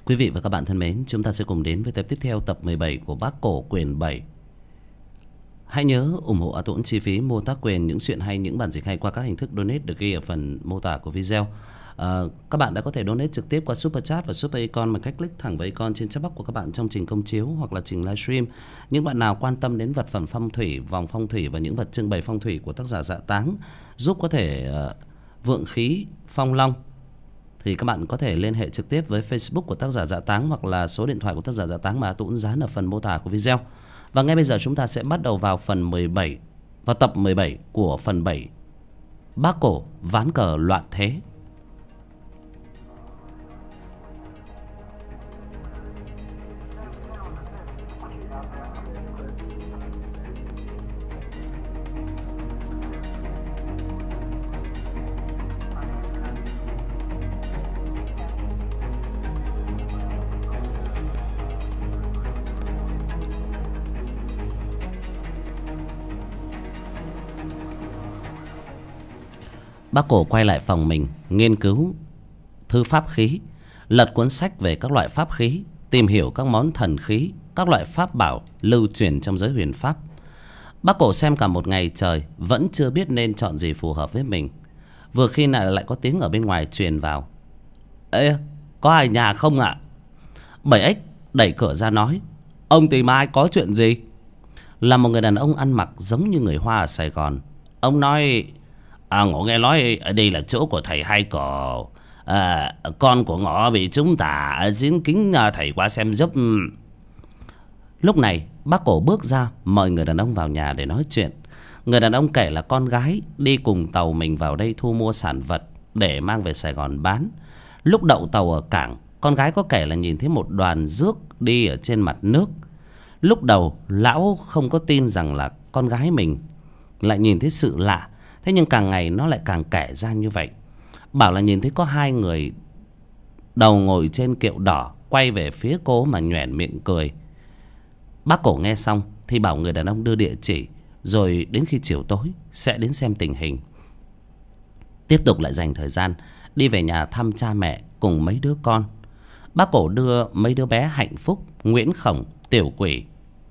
Quý vị và các bạn thân mến, chúng ta sẽ cùng đến với tập tiếp theo, tập 17 của Bác Cổ quyển 7. Hãy nhớ ủng hộ A Tuấn chi phí mô tác quyền những chuyện hay, những bản dịch hay qua các hình thức donate được ghi ở phần mô tả của video. Các bạn đã có thể donate trực tiếp qua Super Chat và Super Icon bằng cách click thẳng vào icon trên chat box của các bạn trong trình công chiếu hoặc là trình livestream. Những bạn nào quan tâm đến vật phẩm phong thủy, vòng phong thủy và những vật trưng bày phong thủy của tác giả Dạ Táng, giúp có thể vượng khí phong long, thì các bạn có thể liên hệ trực tiếp với Facebook của tác giả Dạ Táng hoặc là số điện thoại của tác giả Dạ Táng mà A Tuấn dán ở phần mô tả của video. Và ngay bây giờ chúng ta sẽ bắt đầu vào phần 17, vào tập 17 của phần 7 Bác Cổ ván cờ loạn thế. Bác Cổ quay lại phòng mình, nghiên cứu thư pháp khí, lật cuốn sách về các loại pháp khí, tìm hiểu các món thần khí, các loại pháp bảo lưu truyền trong giới huyền pháp. Bác Cổ xem cả một ngày trời vẫn chưa biết nên chọn gì phù hợp với mình. Vừa khi nào lại có tiếng ở bên ngoài truyền vào: "Ê, có ai nhà không ạ?" Bảy Ếch đẩy cửa ra nói: "Ông tìm ai, có chuyện gì?" Là một người đàn ông ăn mặc giống như người Hoa ở Sài Gòn. Ông nói: "Ngộ nghe nói ở đây là chỗ của thầy Hai Cò. Con của Ngọ bị trúng tà, xin kính thầy qua xem giúp." Lúc này bác Cổ bước ra mời người đàn ông vào nhà để nói chuyện. Người đàn ông kể là con gái đi cùng tàu mình vào đây thu mua sản vật để mang về Sài Gòn bán. Lúc đậu tàu ở cảng, con gái có kể là nhìn thấy một đoàn rước đi ở trên mặt nước. Lúc đầu lão không có tin rằng là con gái mình lại nhìn thấy sự lạ. Thế nhưng càng ngày nó lại càng kể ra như vậy. Bảo là nhìn thấy có hai người đầu ngồi trên kiệu đỏ quay về phía cô mà nhoẻn miệng cười. Bác Cổ nghe xong thì bảo người đàn ông đưa địa chỉ, rồi đến khi chiều tối sẽ đến xem tình hình. Tiếp tục lại dành thời gian đi về nhà thăm cha mẹ cùng mấy đứa con. Bác Cổ đưa mấy đứa bé Hạnh Phúc, Nguyễn Khổng, Tiểu Quỷ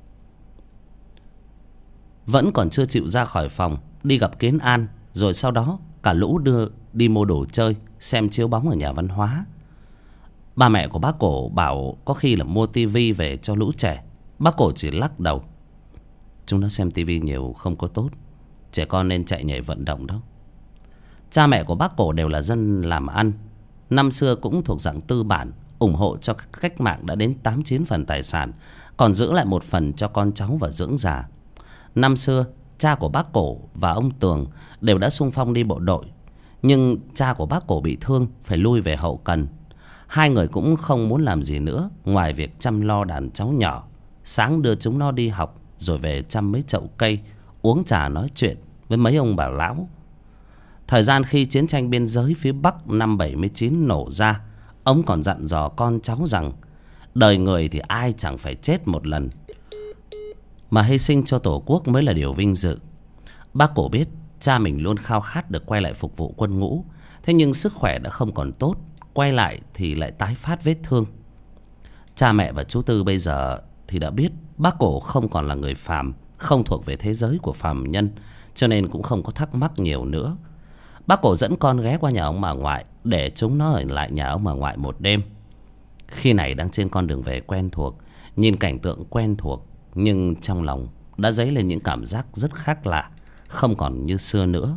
vẫn còn chưa chịu ra khỏi phòng đi gặp Kiến An. Rồi sau đó cả lũ đưa đi mua đồ chơi, xem chiếu bóng ở nhà văn hóa. Ba mẹ của bác Cổ bảo có khi là mua tivi về cho lũ trẻ. Bác Cổ chỉ lắc đầu: "Chúng nó xem tivi nhiều không có tốt, trẻ con nên chạy nhảy vận động đó." Cha mẹ của bác Cổ đều là dân làm ăn, năm xưa cũng thuộc dạng tư bản, ủng hộ cho cách mạng đã đến 89 phần tài sản, còn giữ lại một phần cho con cháu và dưỡng già. Năm xưa cha của bác Cổ và ông Tường đều đã xung phong đi bộ đội, nhưng cha của bác Cổ bị thương phải lui về hậu cần. Hai người cũng không muốn làm gì nữa ngoài việc chăm lo đàn cháu nhỏ, sáng đưa chúng nó đi học rồi về chăm mấy chậu cây, uống trà nói chuyện với mấy ông bà lão. Thời gian khi chiến tranh biên giới phía Bắc năm 79 nổ ra, ông còn dặn dò con cháu rằng đời người thì ai chẳng phải chết một lần, mà hy sinh cho Tổ quốc mới là điều vinh dự. Bác Cổ biết cha mình luôn khao khát được quay lại phục vụ quân ngũ. Thế nhưng sức khỏe đã không còn tốt, quay lại thì lại tái phát vết thương. Cha mẹ và chú Tư bây giờ thì đã biết bác Cổ không còn là người phàm, không thuộc về thế giới của phàm nhân, cho nên cũng không có thắc mắc nhiều nữa. Bác Cổ dẫn con ghé qua nhà ông bà ngoại để chúng nó ở lại nhà ông bà ngoại một đêm. Khi này đang trên con đường về quen thuộc, nhìn cảnh tượng quen thuộc, nhưng trong lòng đã dấy lên những cảm giác rất khác lạ, không còn như xưa nữa.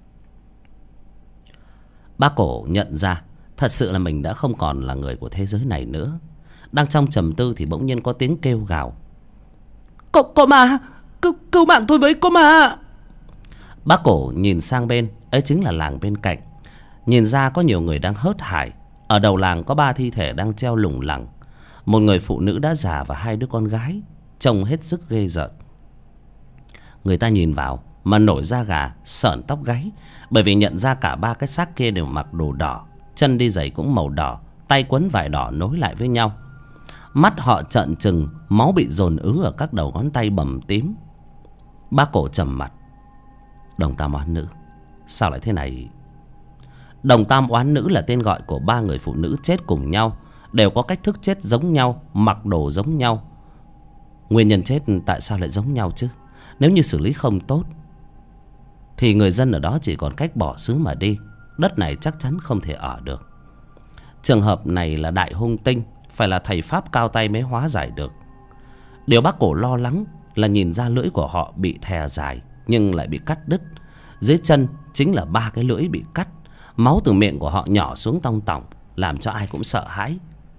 Bác Cổ nhận ra thật sự là mình đã không còn là người của thế giới này nữa. Đang trong trầm tư thì bỗng nhiên có tiếng kêu gào: Có ma! Cứu mạng tôi với, có ma!" Bác Cổ nhìn sang bên, ấy chính là làng bên cạnh. Nhìn ra có nhiều người đang hớt hải. Ở đầu làng có 3 thi thể đang treo lủng lẳng, một người phụ nữ đã già và 2 đứa con gái, trông hết sức ghê rợn. Người ta nhìn vào mà nổi da gà, sởn tóc gáy, bởi vì nhận ra cả 3 cái xác kia đều mặc đồ đỏ, chân đi giày cũng màu đỏ, tay quấn vải đỏ nối lại với nhau. Mắt họ trợn trừng, máu bị dồn ứ ở các đầu ngón tay bầm tím. Bác Cổ trầm mặt: "Đồng Tam Oán Nữ, sao lại thế này?" Đồng Tam Oán Nữ là tên gọi của 3 người phụ nữ chết cùng nhau, đều có cách thức chết giống nhau, mặc đồ giống nhau. Nguyên nhân chết tại sao lại giống nhau chứ? Nếu như xử lý không tốt thì người dân ở đó chỉ còn cách bỏ xứ mà đi. Đất này chắc chắn không thể ở được. Trường hợp này là đại hung tinh, phải là thầy pháp cao tay mới hóa giải được. Điều bác Cổ lo lắng là nhìn ra lưỡi của họ bị thè dài nhưng lại bị cắt đứt. Dưới chân chính là 3 cái lưỡi bị cắt. Máu từ miệng của họ nhỏ xuống tong tỏng, làm cho ai cũng sợ hãi.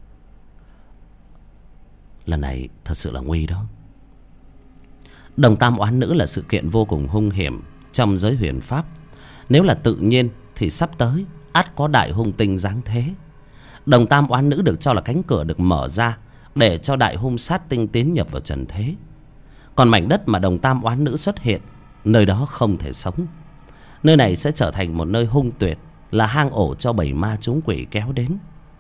Lần này thật sự là nguy đó. Đồng tam oán nữ là sự kiện vô cùng hung hiểm trong giới huyền pháp. Nếu là tự nhiên thì sắp tới ắt có đại hung tinh giáng thế. Đồng tam oán nữ được cho là cánh cửa được mở ra để cho đại hung sát tinh tiến nhập vào trần thế. Còn mảnh đất mà đồng tam oán nữ xuất hiện, nơi đó không thể sống. Nơi này sẽ trở thành một nơi hung tuyệt, là hang ổ cho bầy ma chúng quỷ kéo đến.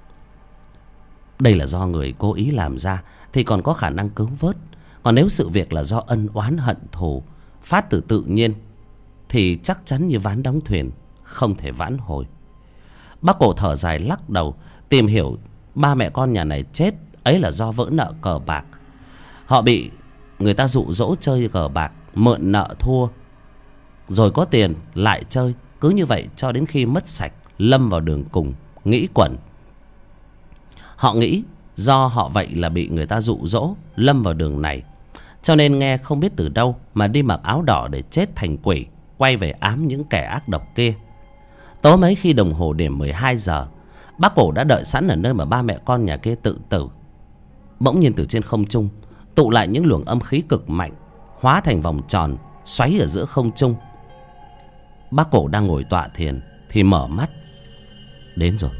Đây là do người cố ý làm ra thì còn có khả năng cứu vớt. Còn nếu sự việc là do ân oán hận thù phát từ tự nhiên thì chắc chắn như ván đóng thuyền, không thể vãn hồi. Bác Cổ thở dài lắc đầu, tìm hiểu ba mẹ con nhà này chết ấy là do vỡ nợ cờ bạc. Họ bị người ta dụ dỗ chơi cờ bạc, mượn nợ thua, rồi có tiền lại chơi. Cứ như vậy cho đến khi mất sạch, lâm vào đường cùng, nghĩ quẩn. Họ nghĩ do họ vậy là bị người ta dụ dỗ, lâm vào đường này, cho nên nghe không biết từ đâu mà đi mặc áo đỏ để chết thành quỷ, quay về ám những kẻ ác độc kia. Tối mấy khi đồng hồ điểm 12 giờ, bác Cổ đã đợi sẵn ở nơi mà ba mẹ con nhà kia tự tử. Bỗng nhiên từ trên không trung tụ lại những luồng âm khí cực mạnh, hóa thành vòng tròn xoáy ở giữa không trung. Bác Cổ đang ngồi tọa thiền thì mở mắt. Đến rồi.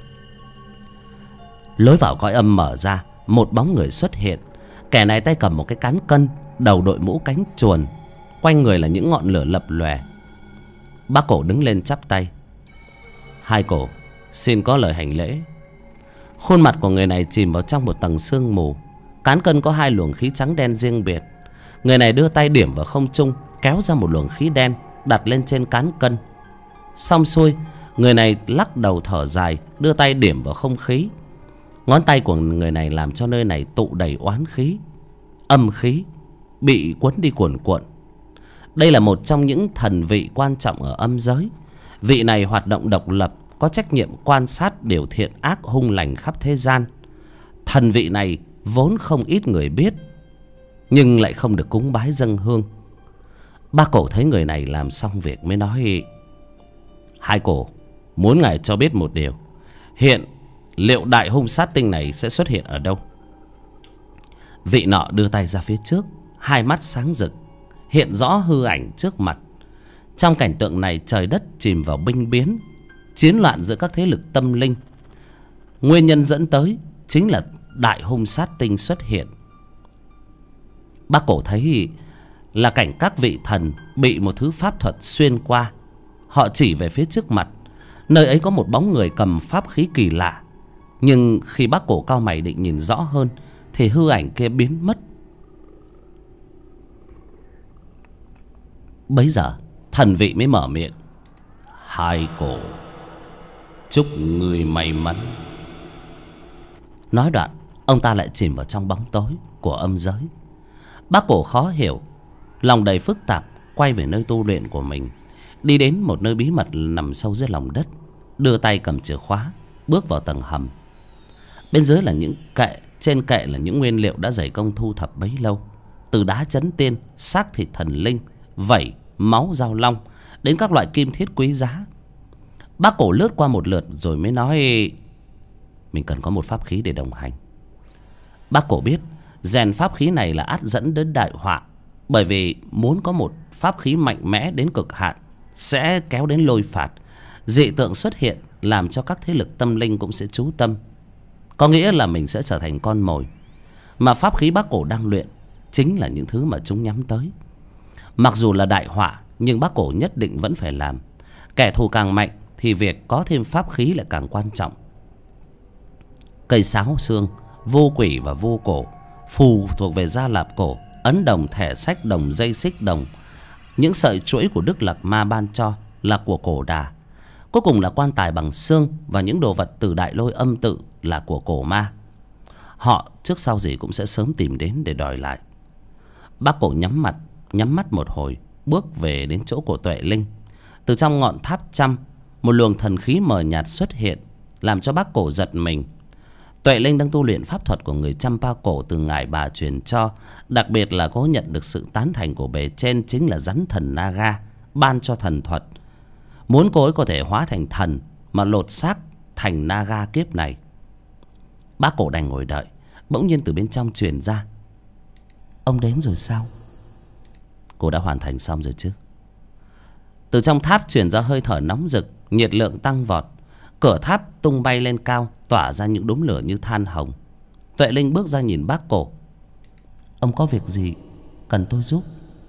Lối vào cõi âm mở ra, một bóng người xuất hiện. Kẻ này tay cầm một cái cán cân, đầu đội mũ cánh chuồn, quanh người là những ngọn lửa lập lòe. Bác Cổ đứng lên chắp tay. Hai cổ xin có lời hành lễ. Khuôn mặt của người này chìm vào trong một tầng sương mù. Cán cân có hai luồng khí trắng đen riêng biệt. Người này đưa tay điểm vào không trung, kéo ra một luồng khí đen đặt lên trên cán cân. Xong xuôi, người này lắc đầu thở dài, đưa tay điểm vào không khí. Ngón tay của người này làm cho nơi này tụ đầy oán khí, âm khí bị cuốn đi cuồn cuộn. Đây là một trong những thần vị quan trọng ở âm giới. Vị này hoạt động độc lập, có trách nhiệm quan sát điều thiện ác hung lành khắp thế gian. Thần vị này vốn không ít người biết, nhưng lại không được cúng bái dâng hương. Bác Cổ thấy người này làm xong việc mới nói: Hai cổ muốn ngài cho biết một điều. Hiện liệu đại hung sát tinh này sẽ xuất hiện ở đâu? Vị nọ đưa tay ra phía trước, hai mắt sáng rực, hiện rõ hư ảnh trước mặt. Trong cảnh tượng này, trời đất chìm vào binh biến, chiến loạn giữa các thế lực tâm linh. Nguyên nhân dẫn tới chính là đại hung sát tinh xuất hiện. Bác Cổ thấy là cảnh các vị thần bị một thứ pháp thuật xuyên qua. Họ chỉ về phía trước mặt, nơi ấy có một bóng người cầm pháp khí kỳ lạ. Nhưng khi bác Cổ cau mày định nhìn rõ hơn thì hư ảnh kia biến mất. Bấy giờ thần vị mới mở miệng: Hai cổ chúc người may mắn. Nói đoạn, ông ta lại chìm vào trong bóng tối của âm giới. Bác Cổ khó hiểu, lòng đầy phức tạp, quay về nơi tu luyện của mình. Đi đến một nơi bí mật nằm sâu dưới lòng đất, đưa tay cầm chìa khóa, bước vào tầng hầm. Bên dưới là những kệ, trên kệ là những nguyên liệu đã dày công thu thập bấy lâu. Từ đá chấn tiên, xác thịt thần linh, vảy, máu dao long, đến các loại kim thiết quý giá. Bác Cổ lướt qua một lượt rồi mới nói: Mình cần có một pháp khí để đồng hành. Bác Cổ biết rèn pháp khí này là ắt dẫn đến đại họa. Bởi vì muốn có một pháp khí mạnh mẽ đến cực hạn sẽ kéo đến lôi phạt. Dị tượng xuất hiện làm cho các thế lực tâm linh cũng sẽ chú tâm. Có nghĩa là mình sẽ trở thành con mồi. Mà pháp khí bác Cổ đang luyện chính là những thứ mà chúng nhắm tới. Mặc dù là đại họa, nhưng bác Cổ nhất định vẫn phải làm. Kẻ thù càng mạnh thì việc có thêm pháp khí lại càng quan trọng. Cây sáo xương, vô quỷ và vô cổ, phù thuộc về gia lạp cổ, ấn đồng, thẻ sách đồng, dây xích đồng. Những sợi chuỗi của Đức Lạt Ma ban cho là của Cổ Đà. Cuối cùng là quan tài bằng xương và những đồ vật từ đại lôi âm tự là của Cổ Ma. họ trước sau gì cũng sẽ sớm tìm đến để đòi lại. Bác Cổ nhắm mắt một hồi, bước về đến chỗ của Tuệ Linh. Từ trong ngọn tháp trăm, một luồng thần khí mờ nhạt xuất hiện, làm cho bác Cổ giật mình. Tuệ Linh đang tu luyện pháp thuật của người Champa cổ từ ngài bà truyền cho, đặc biệt là có nhận được sự tán thành của bề trên, chính là rắn thần Naga ban cho thần thuật. Muốn cô ấy có thể hóa thành thần mà lột xác thành Naga kiếp này. Bác Cổ đành ngồi đợi. Bỗng nhiên từ bên trong truyền ra: "Ông đến rồi sao?" "Cô đã hoàn thành xong rồi chứ?" Từ trong tháp truyền ra hơi thở nóng rực, nhiệt lượng tăng vọt. Cửa tháp tung bay lên cao, tỏa ra những đốm lửa như than hồng. Tuệ Linh bước ra nhìn bác Cổ: "Ông có việc gì cần tôi giúp?"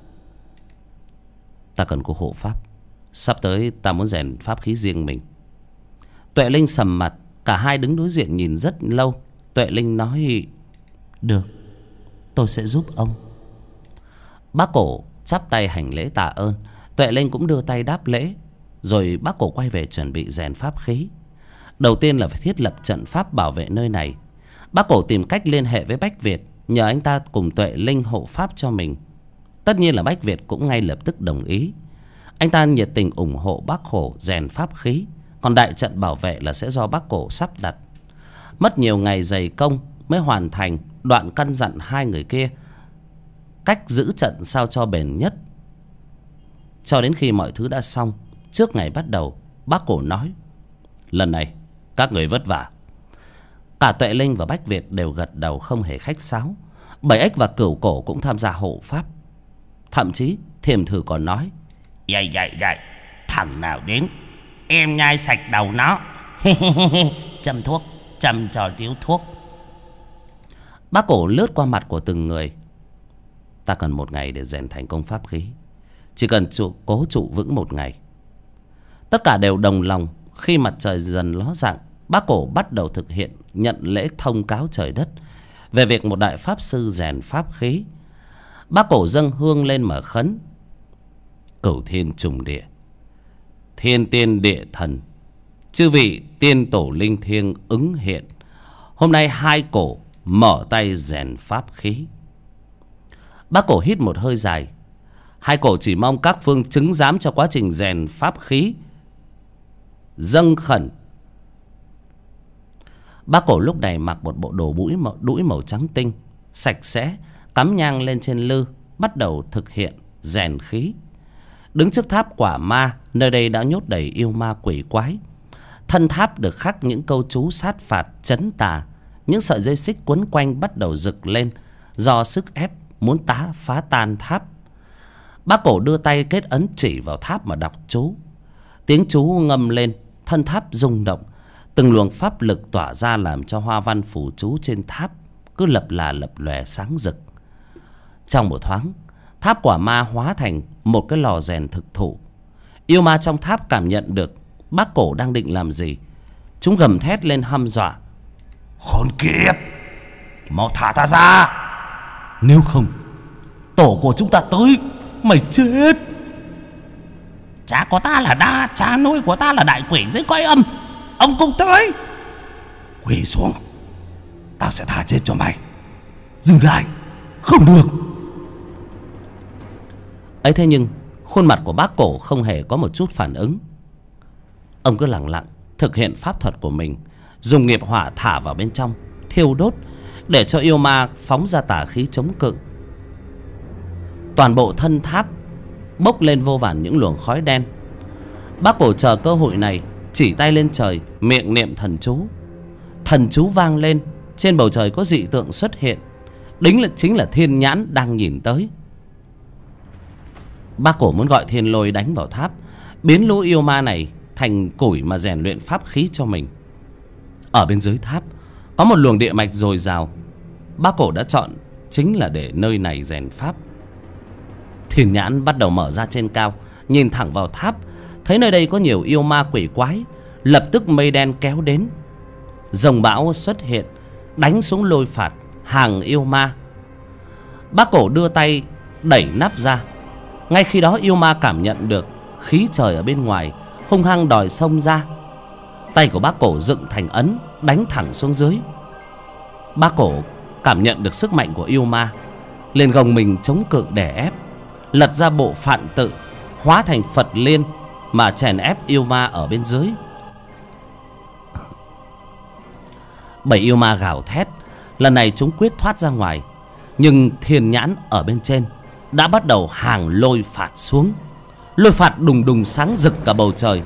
"Ta cần cô hộ pháp. Sắp tới ta muốn rèn pháp khí riêng mình." Tuệ Linh sầm mặt. Cả hai đứng đối diện nhìn rất lâu. Tuệ Linh nói: "Được, tôi sẽ giúp ông." Bác Cổ chắp tay hành lễ tạ ơn. Tuệ Linh cũng đưa tay đáp lễ. Rồi bác Cổ quay về chuẩn bị rèn pháp khí. Đầu tiên là phải thiết lập trận pháp bảo vệ nơi này. Bác Cổ tìm cách liên hệ với Bách Việt, nhờ anh ta cùng Tuệ Linh hộ pháp cho mình. Tất nhiên là Bách Việt cũng ngay lập tức đồng ý. Anh ta nhiệt tình ủng hộ bác Cổ rèn pháp khí, còn đại trận bảo vệ là sẽ do bác Cổ sắp đặt. Mất nhiều ngày dày công mới hoàn thành. Đoạn căn dặn hai người kia cách giữ trận sao cho bền nhất. Cho đến khi mọi thứ đã xong, trước ngày bắt đầu, bác Cổ nói: "Lần này các người vất vả." Cả Tuệ Linh và Bách Việt đều gật đầu không hề khách sáo. Bảy Ếch và Cửu Cổ cũng tham gia hộ pháp. Thậm chí Thiềm Thử còn nói: Dậy, thằng nào đến em nhai sạch đầu nó. Châm thuốc, châm cho điếu thuốc. Bác Cổ lướt qua mặt của từng người: "Ta cần 1 ngày để rèn thành công pháp khí. Chỉ cần cố trụ vững 1 ngày." Tất cả đều đồng lòng. Khi mặt trời dần ló dạng, bác Cổ bắt đầu thực hiện nhận lễ thông cáo trời đất về việc một đại pháp sư rèn pháp khí. Bác Cổ dâng hương lên mà khấn: "Cửu thiên trùng địa, thiên tiên địa thần, chư vị tiên tổ linh thiêng ứng hiện. Hôm nay hai cổ mở tay rèn pháp khí." Bác Cổ hít một hơi dài. Hai cổ chỉ mong các phương chứng giám cho quá trình rèn pháp khí. Dâng khẩn. Bác Cổ lúc này mặc một bộ đồ đũi màu trắng tinh, sạch sẽ, cắm nhang lên trên lư, bắt đầu thực hiện rèn khí. Đứng trước tháp Quả Ma, nơi đây đã nhốt đầy yêu ma quỷ quái. Thân tháp được khắc những câu chú sát phạt trấn tà. Những sợi dây xích quấn quanh bắt đầu rực lên, do sức ép muốn phá tan tháp. Bác Cổ đưa tay kết ấn chỉ vào tháp mà đọc chú. Tiếng chú ngâm lên, thân tháp rung động. Từng luồng pháp lực tỏa ra làm cho hoa văn phù chú trên tháp cứ lập lòe sáng rực. Trong một thoáng, tháp Quả Ma hóa thành một cái lò rèn thực thụ. Yêu ma trong tháp cảm nhận được bác Cổ đang định làm gì. Chúng gầm thét lên hăm dọa: "Khốn kiếp, mau thả ta ra, nếu không tổ của chúng ta tới, mày chết." "Cha của ta là cha nuôi của ta là đại quỷ dưới cõi âm, ông cùng tới." "Quỳ xuống, tao sẽ tha chết cho mày." "Dừng lại, không được." Ấy thế nhưng khuôn mặt của bác Cổ không hề có một chút phản ứng. Ông cứ lặng lặng thực hiện pháp thuật của mình, dùng nghiệp hỏa thả vào bên trong, thiêu đốt, để cho yêu ma phóng ra tà khí chống cự. Toàn bộ thân tháp bốc lên vô vàn những luồng khói đen. Bác Cổ chờ cơ hội này, chỉ tay lên trời, miệng niệm thần chú. Thần chú vang lên, trên bầu trời có dị tượng xuất hiện. Chính là thiên nhãn đang nhìn tới. Bác Cổ muốn gọi thiên lôi đánh vào tháp, biến lũ yêu ma này thành củi mà rèn luyện pháp khí cho mình. Ở bên dưới tháp có một luồng địa mạch dồi dào. Bác Cổ đã chọn chính là để nơi này rèn pháp. Thiên nhãn bắt đầu mở ra trên cao, nhìn thẳng vào tháp, thấy nơi đây có nhiều yêu ma quỷ quái. Lập tức mây đen kéo đến, rồng bão xuất hiện, đánh xuống lôi phạt hàng yêu ma. Bác Cổ đưa tay đẩy nắp ra. Ngay khi đó yêu ma cảm nhận được khí trời ở bên ngoài, hung hăng đòi xông ra. Tay của bác Cổ dựng thành ấn, đánh thẳng xuống dưới. Bác Cổ cảm nhận được sức mạnh của yêu ma, liền gồng mình chống cự đè ép, lật ra bộ phạn tự, hóa thành Phật Liên mà chèn ép yêu ma ở bên dưới. 7 yêu ma gào thét. Lần này chúng quyết thoát ra ngoài, nhưng thiên nhãn ở bên trên đã bắt đầu hàng lôi phạt xuống. Lôi phạt đùng đùng sáng rực cả bầu trời.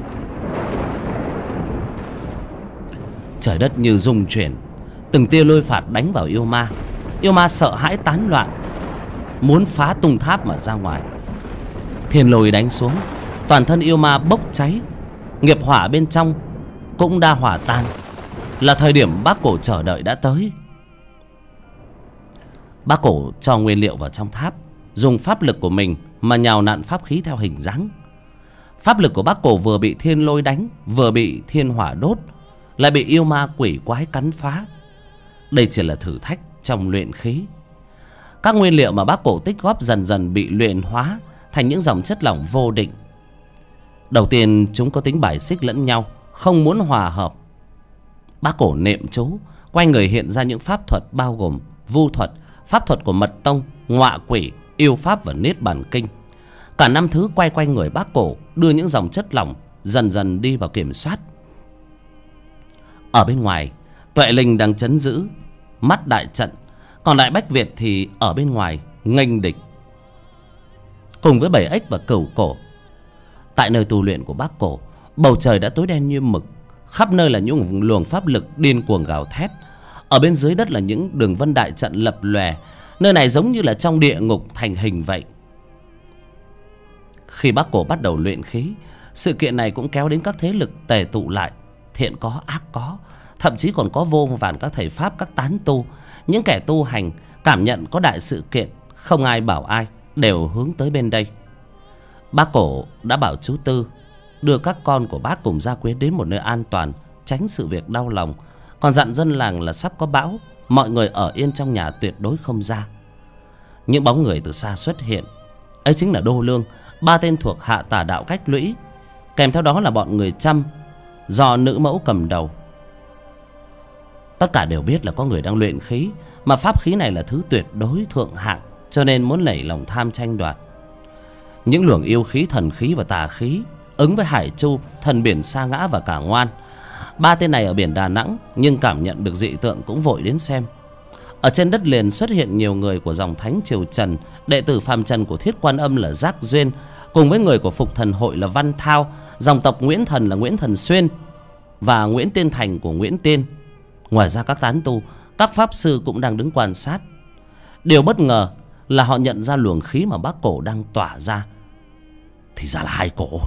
Trời đất như rung chuyển, từng tia lôi phạt đánh vào yêu ma. Yêu ma sợ hãi tán loạn, muốn phá tung tháp mà ra ngoài. Thiên lôi đánh xuống, toàn thân yêu ma bốc cháy, nghiệp hỏa bên trong cũng đã hỏa tan. Là thời điểm Bác Cổ chờ đợi đã tới. Bác Cổ cho nguyên liệu vào trong tháp, dùng pháp lực của mình mà nhào nặn pháp khí theo hình dáng. Pháp lực của Bác Cổ vừa bị thiên lôi đánh, vừa bị thiên hỏa đốt, lại bị yêu ma quỷ quái cắn phá. Đây chỉ là thử thách trong luyện khí. Các nguyên liệu mà Bác Cổ tích góp dần dần bị luyện hóa thành những dòng chất lỏng vô định. Đầu tiên chúng có tính bài xích lẫn nhau, không muốn hòa hợp. Bác Cổ niệm chú, quanh người hiện ra những pháp thuật bao gồm vu thuật, pháp thuật của mật tông, ngọa quỷ, yêu pháp và niết bàn kinh. Cả 5 thứ quay quanh người Bác Cổ, đưa những dòng chất lỏng dần dần đi vào kiểm soát. Ở bên ngoài, Tuệ Linh đang trấn giữ mắt đại trận, còn lại Bách Việt thì ở bên ngoài nghênh địch cùng với 7 ếch và cửu cổ. Tại nơi tu luyện của Bác Cổ, bầu trời đã tối đen như mực, khắp nơi là những luồng pháp lực điên cuồng gào thét. Ở bên dưới đất là những đường vân đại trận lập lòe, nơi này giống như là trong địa ngục thành hình vậy. Khi Bác Cổ bắt đầu luyện khí, sự kiện này cũng kéo đến các thế lực tề tụ lại, thiện có ác có, thậm chí còn có vô vàn các thầy pháp, các tán tu, những kẻ tu hành cảm nhận có đại sự kiện, không ai bảo ai, đều hướng tới bên đây. Bác Cổ đã bảo chú Tư đưa các con của bác cùng Gia Quyến đến một nơi an toàn, tránh sự việc đau lòng. Còn dặn dân làng là sắp có bão, mọi người ở yên trong nhà, tuyệt đối không ra. Những bóng người từ xa xuất hiện, ấy chính là Đô Lương, 3 tên thuộc hạ Tà Đạo Cách Lũy, kèm theo đó là bọn người Chăm do nữ mẫu cầm đầu. Tất cả đều biết là có người đang luyện khí, mà pháp khí này là thứ tuyệt đối thượng hạng, cho nên muốn nảy lòng tham tranh đoạt. Những luồng yêu khí, thần khí và tà khí ứng với Hải Chu, thần biển Sa Ngã và Cả Ngoan. 3 tên này ở biển Đà Nẵng, nhưng cảm nhận được dị tượng cũng vội đến xem. Ở trên đất liền xuất hiện nhiều người của dòng Thánh Triều Trần, đệ tử phàm trần của Thiết Quan Âm là Giác Duyên, cùng với người của Phục Thần Hội là Văn Thao, dòng tộc Nguyễn Thần là Nguyễn Thần Xuyên và Nguyễn Tiên Thành của Nguyễn Tiên. Ngoài ra các tán tu, các pháp sư cũng đang đứng quan sát. Điều bất ngờ là họ nhận ra luồng khí mà Bác Cổ đang tỏa ra. Thì ra là Hai Cổ.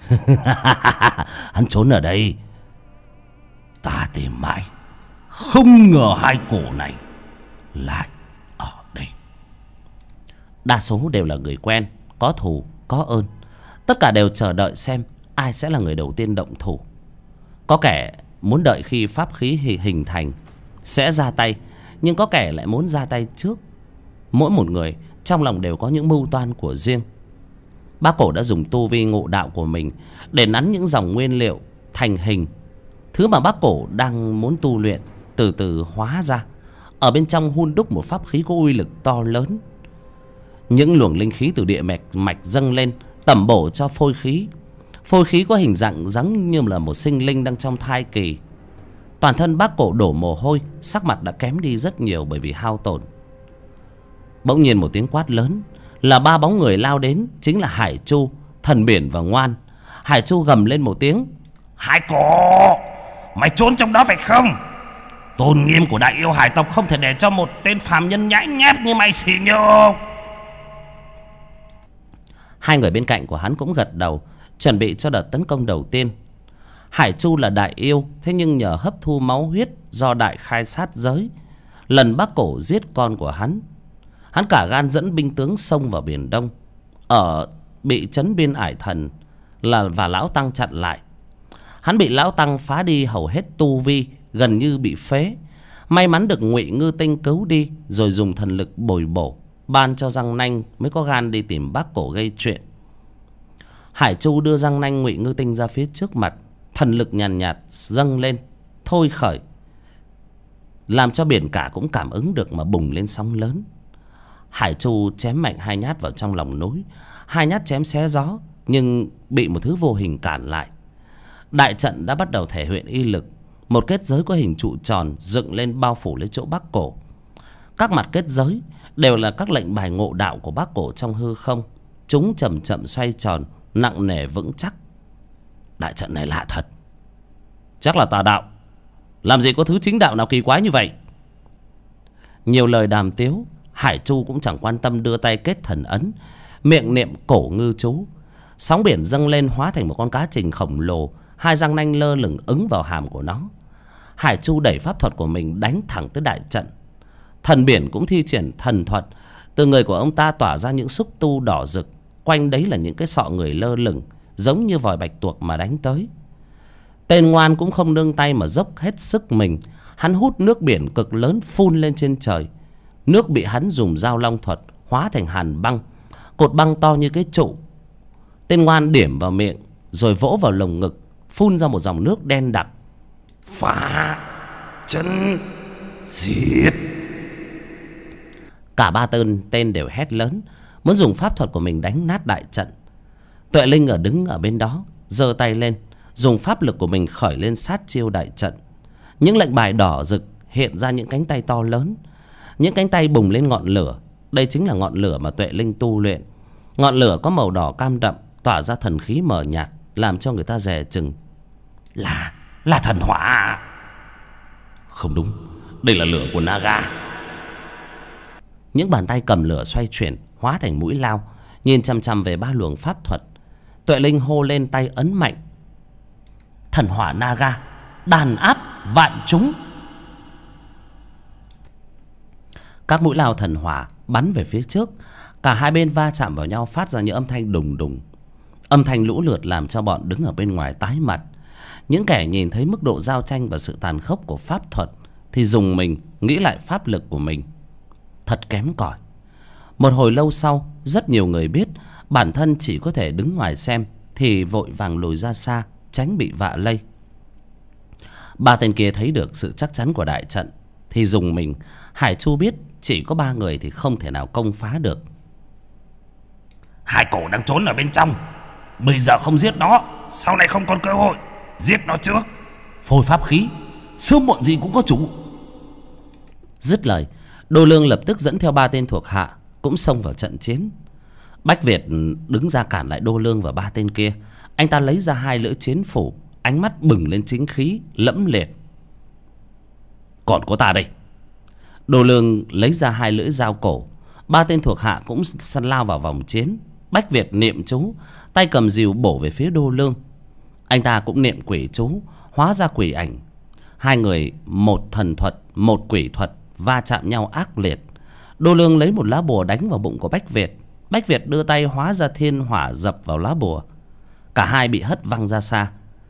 Hắn trốn ở đây. Ta tìm mãi, không ngờ Hai Cổ này lại ở đây. Đa số đều là người quen, có thù, có ơn. Tất cả đều chờ đợi xem ai sẽ là người đầu tiên động thủ. Có kẻ muốn đợi khi pháp khí hình thành sẽ ra tay, nhưng có kẻ lại muốn ra tay trước. Mỗi một người trong lòng đều có những mưu toan của riêng. Bác Cổ đã dùng tu vi ngộ đạo của mình để nắn những dòng nguyên liệu thành hình. Thứ mà Bác Cổ đang muốn tu luyện từ từ hóa ra. Ở bên trong hun đúc một pháp khí có uy lực to lớn. Những luồng linh khí từ địa mạch dâng lên, tẩm bổ cho phôi khí. Phôi khí có hình dạng giống như là một sinh linh đang trong thai kỳ. Toàn thân Bác Cổ đổ mồ hôi, sắc mặt đã kém đi rất nhiều bởi vì hao tổn. Bỗng nhiên một tiếng quát lớn, là 3 bóng người lao đến, chính là Hải Chu, Thần Biển và Ngoan. Hải Chu gầm lên một tiếng: Hai Cổ, mày trốn trong đó phải không? Tôn nghiêm của đại yêu hải tộc không thể để cho một tên phàm nhân nhãi nhép như mày xỉ nhục. Hai người bên cạnh của hắn cũng gật đầu, chuẩn bị cho đợt tấn công đầu tiên. Hải Chu là đại yêu, thế nhưng nhờ hấp thu máu huyết do đại khai sát giới, lần Bác Cổ giết con của hắn cả gan dẫn binh tướng xông vào Biển Đông. Bị Trấn Biên Ải Thần và Lão Tăng chặn lại. Hắn bị Lão Tăng phá đi hầu hết tu vi, gần như bị phế. May mắn được Ngụy Ngư Tinh cứu đi, rồi dùng thần lực bồi bổ, ban cho Giang Nanh mới có gan đi tìm Bác Cổ gây chuyện. Hải Chu đưa Giang Nanh, Ngụy Ngư Tinh ra phía trước mặt, thần lực nhàn nhạt dâng lên, thôi khởi. làm cho biển cả cũng cảm ứng được mà bùng lên sóng lớn. Hải Chu chém mạnh 2 nhát vào trong lòng núi. 2 nhát chém xé gió nhưng bị một thứ vô hình cản lại. Đại trận đã bắt đầu thể hiện y lực. Một kết giới có hình trụ tròn dựng lên bao phủ lấy chỗ Bắc Cổ. Các mặt kết giới đều là các lệnh bài ngộ đạo của Bắc Cổ trong hư không. Chúng chậm chậm xoay tròn, nặng nề vững chắc. Đại trận này lạ thật. Chắc là tà đạo. Làm gì có thứ chính đạo nào kỳ quái như vậy. Nhiều lời đàm tiếu, Hải Chu cũng chẳng quan tâm, đưa tay kết thần ấn, miệng niệm cổ ngư chú. Sóng biển dâng lên hóa thành một con cá trình khổng lồ, 2 răng nanh lơ lửng ứng vào hàm của nó. Hải Chu đẩy pháp thuật của mình đánh thẳng tới đại trận. Thần biển cũng thi triển thần thuật. Từ người của ông ta tỏa ra những xúc tu đỏ rực, quanh đấy là những cái sọ người lơ lửng, giống như vòi bạch tuộc mà đánh tới. Tên ngoan cũng không nương tay mà dốc hết sức mình. Hắn hút nước biển cực lớn phun lên trên trời. Nước bị hắn dùng dao long thuật hóa thành hàn băng, cột băng to như cái trụ. Tên ngoan điểm vào miệng rồi vỗ vào lồng ngực, phun ra một dòng nước đen đặc. Phá chân diệt. Cả 3 tên đều hét lớn, muốn dùng pháp thuật của mình đánh nát đại trận. Tuệ Linh đứng ở bên đó, giơ tay lên, dùng pháp lực của mình khởi lên sát chiêu đại trận. Những lệnh bài đỏ rực hiện ra những cánh tay to lớn. Những cánh tay bùng lên ngọn lửa. Đây chính là ngọn lửa mà Tuệ Linh tu luyện. Ngọn lửa có màu đỏ cam đậm, tỏa ra thần khí mờ nhạt, làm cho người ta dè chừng. Là thần hỏa. Không đúng, đây là lửa của Naga. Những bàn tay cầm lửa xoay chuyển, hóa thành mũi lao, nhìn chằm chằm về 3 luồng pháp thuật. Tuệ Linh hô lên, tay ấn mạnh. Thần hỏa Naga, đàn áp vạn chúng. Các mũi lao thần hỏa bắn về phía trước. Cả hai bên va chạm vào nhau, phát ra những âm thanh đùng đùng. Âm thanh lũ lượt làm cho bọn đứng ở bên ngoài tái mặt. Những kẻ nhìn thấy mức độ giao tranh và sự tàn khốc của pháp thuật thì dùng mình nghĩ lại pháp lực của mình. Thật kém cỏi. Một hồi lâu sau, rất nhiều người biết bản thân chỉ có thể đứng ngoài xem thì vội vàng lùi ra xa, tránh bị vạ lây. 3 tên kia thấy được sự chắc chắn của đại trận thì dùng mình. Hải Chu biết chỉ có 3 người thì không thể nào công phá được. Hai cổ đang trốn ở bên trong. Bây giờ không giết nó, sau này không còn cơ hội. Giết nó trước. Phôi pháp khí, sớm muộn gì cũng có chủ. Dứt lời, Đô Lương lập tức dẫn theo 3 tên thuộc hạ cũng xông vào trận chiến. Bách Việt đứng ra cản lại Đô Lương và 3 tên kia. Anh ta lấy ra 2 lưỡi chiến phủ, ánh mắt bừng lên chính khí lẫm liệt. Còn có ta đây. Đô Lương lấy ra 2 lưỡi dao cổ. 3 tên thuộc hạ cũng săn lao vào vòng chiến. Bách Việt niệm chú, tay cầm rìu bổ về phía Đô Lương. Anh ta cũng niệm quỷ chú, hóa ra quỷ ảnh. 2 người, một thần thuật, một quỷ thuật, va chạm nhau ác liệt. Đô Lương lấy một lá bùa đánh vào bụng của Bách Việt. Bách Việt đưa tay hóa ra thiên hỏa dập vào lá bùa. Cả hai bị hất văng ra xa.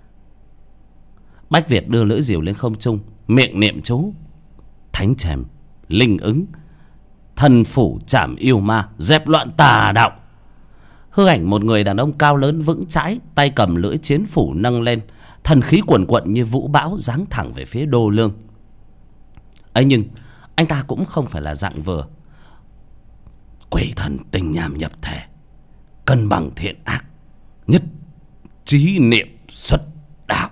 Bách Việt đưa lưỡi rìu lên không trung, miệng niệm chú. Thánh chèm, linh ứng, thần phủ trảm yêu ma, dẹp loạn tà đạo. Hư ảnh một người đàn ông cao lớn vững chãi, tay cầm lưỡi chiến phủ nâng lên, thần khí quần quận như vũ bão giáng thẳng về phía Đô Lương. ấy nhưng anh ta cũng không phải là dạng vừa. Quỷ thần tinh nham nhập thể, cân bằng thiện ác, nhất trí niệm xuất đạo.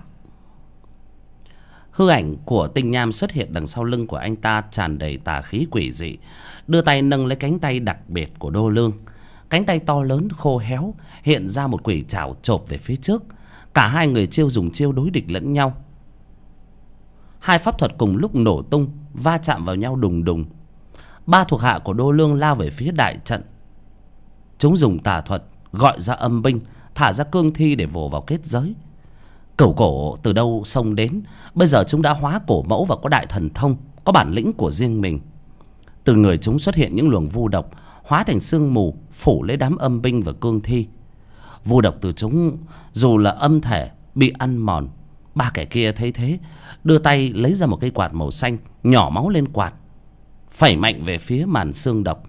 Hư ảnh của tinh nham xuất hiện đằng sau lưng của anh ta, tràn đầy tà khí quỷ dị, đưa tay nâng lấy cánh tay đặc biệt của Đô Lương. Cánh tay to lớn khô héo hiện ra một quỷ trảo chộp về phía trước. Cả hai người dùng chiêu đối địch lẫn nhau. 2 pháp thuật cùng lúc nổ tung, va chạm vào nhau đùng đùng. 3 thuộc hạ của Đô Lương lao về phía đại trận. Chúng dùng tà thuật gọi ra âm binh, thả ra cương thi để vồ vào kết giới. Cẩu cổ từ đâu xông đến, bây giờ chúng đã hóa cổ mẫu và có đại thần thông, có bản lĩnh của riêng mình. Từ người chúng xuất hiện những luồng vu độc, hóa thành sương mù phủ lấy đám âm binh và cương thi. Vu độc từ chúng dù là âm thể bị ăn mòn. 3 kẻ kia thấy thế, đưa tay lấy ra một cây quạt màu xanh, nhỏ máu lên quạt, phẩy mạnh về phía màn xương độc.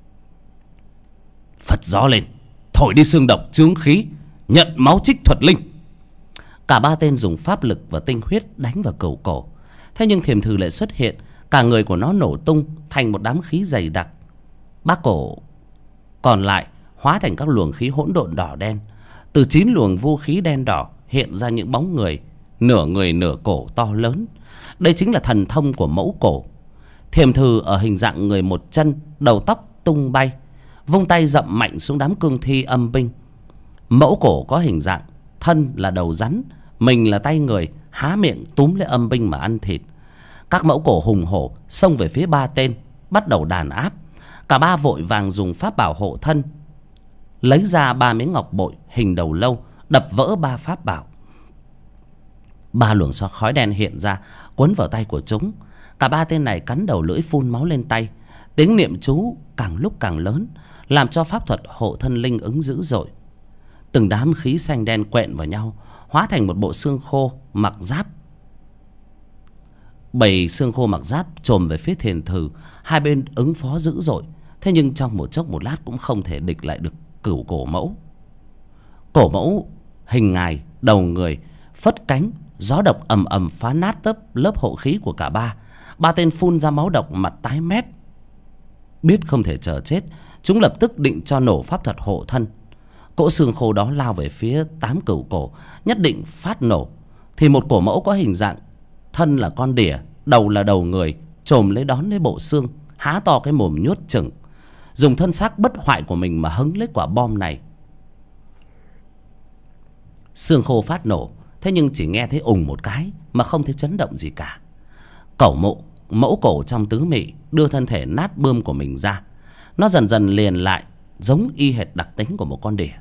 Phật gió lên, thổi đi xương độc chướng khí, nhận máu trích thuật linh. Cả 3 tên dùng pháp lực và tinh huyết đánh vào cẩu cổ. Thế nhưng thiềm thử lại xuất hiện, Cả người của nó nổ tung thành một đám khí dày đặc. Bác cổ còn lại hóa thành các luồng khí hỗn độn đỏ đen. Từ 9 luồng vũ khí đen đỏ hiện ra những bóng người nửa cổ to lớn. Đây chính là thần thông của mẫu cổ. Thiềm thử ở hình dạng người một chân, đầu tóc tung bay, vung tay dậm mạnh xuống đám cương thi âm binh. Mẫu cổ có hình dạng thân là đầu rắn, mình là tay người, há miệng túm lấy âm binh mà ăn thịt. Các mẫu cổ hùng hổ xông về phía 3 tên, bắt đầu đàn áp. Cả 3 vội vàng dùng pháp bảo hộ thân, lấy ra 3 miếng ngọc bội hình đầu lâu, đập vỡ 3 pháp bảo. 3 luồng khói đen hiện ra quấn vào tay của chúng. Cả 3 tên này cắn đầu lưỡi phun máu lên tay. Tiếng niệm chú càng lúc càng lớn, làm cho pháp thuật hộ thân linh ứng dữ dội. Từng đám khí xanh đen quện vào nhau, hóa thành một bộ xương khô mặc giáp. 7 xương khô mặc giáp chồm về phía Thiềm thử. Hai bên ứng phó dữ dội. Thế nhưng trong một chốc một lát cũng không thể địch lại được Cửu Cổ Mẫu. Cổ mẫu hình ngài, đầu người, phất cánh, gió độc ầm ầm phá nát lớp hộ khí của cả 3. 3 tên phun ra máu độc, mặt tái mét. Biết không thể chờ chết, chúng lập tức định cho nổ pháp thuật hộ thân. Cỗ xương khô đó lao về phía 8 cửu cổ, nhất định phát nổ. Thì một cổ mẫu có hình dạng thân là con đỉa, đầu là đầu người, chồm lấy đón lấy bộ xương, há to cái mồm nhốt chừng, dùng thân xác bất hoại của mình mà hứng lấy quả bom này. Xương khô phát nổ, thế nhưng chỉ nghe thấy ùng một cái mà không thấy chấn động gì cả. Mẫu cổ trong tứ mị đưa thân thể nát bươm của mình ra. Nó dần dần liền lại, giống y hệt đặc tính của một con đỉa.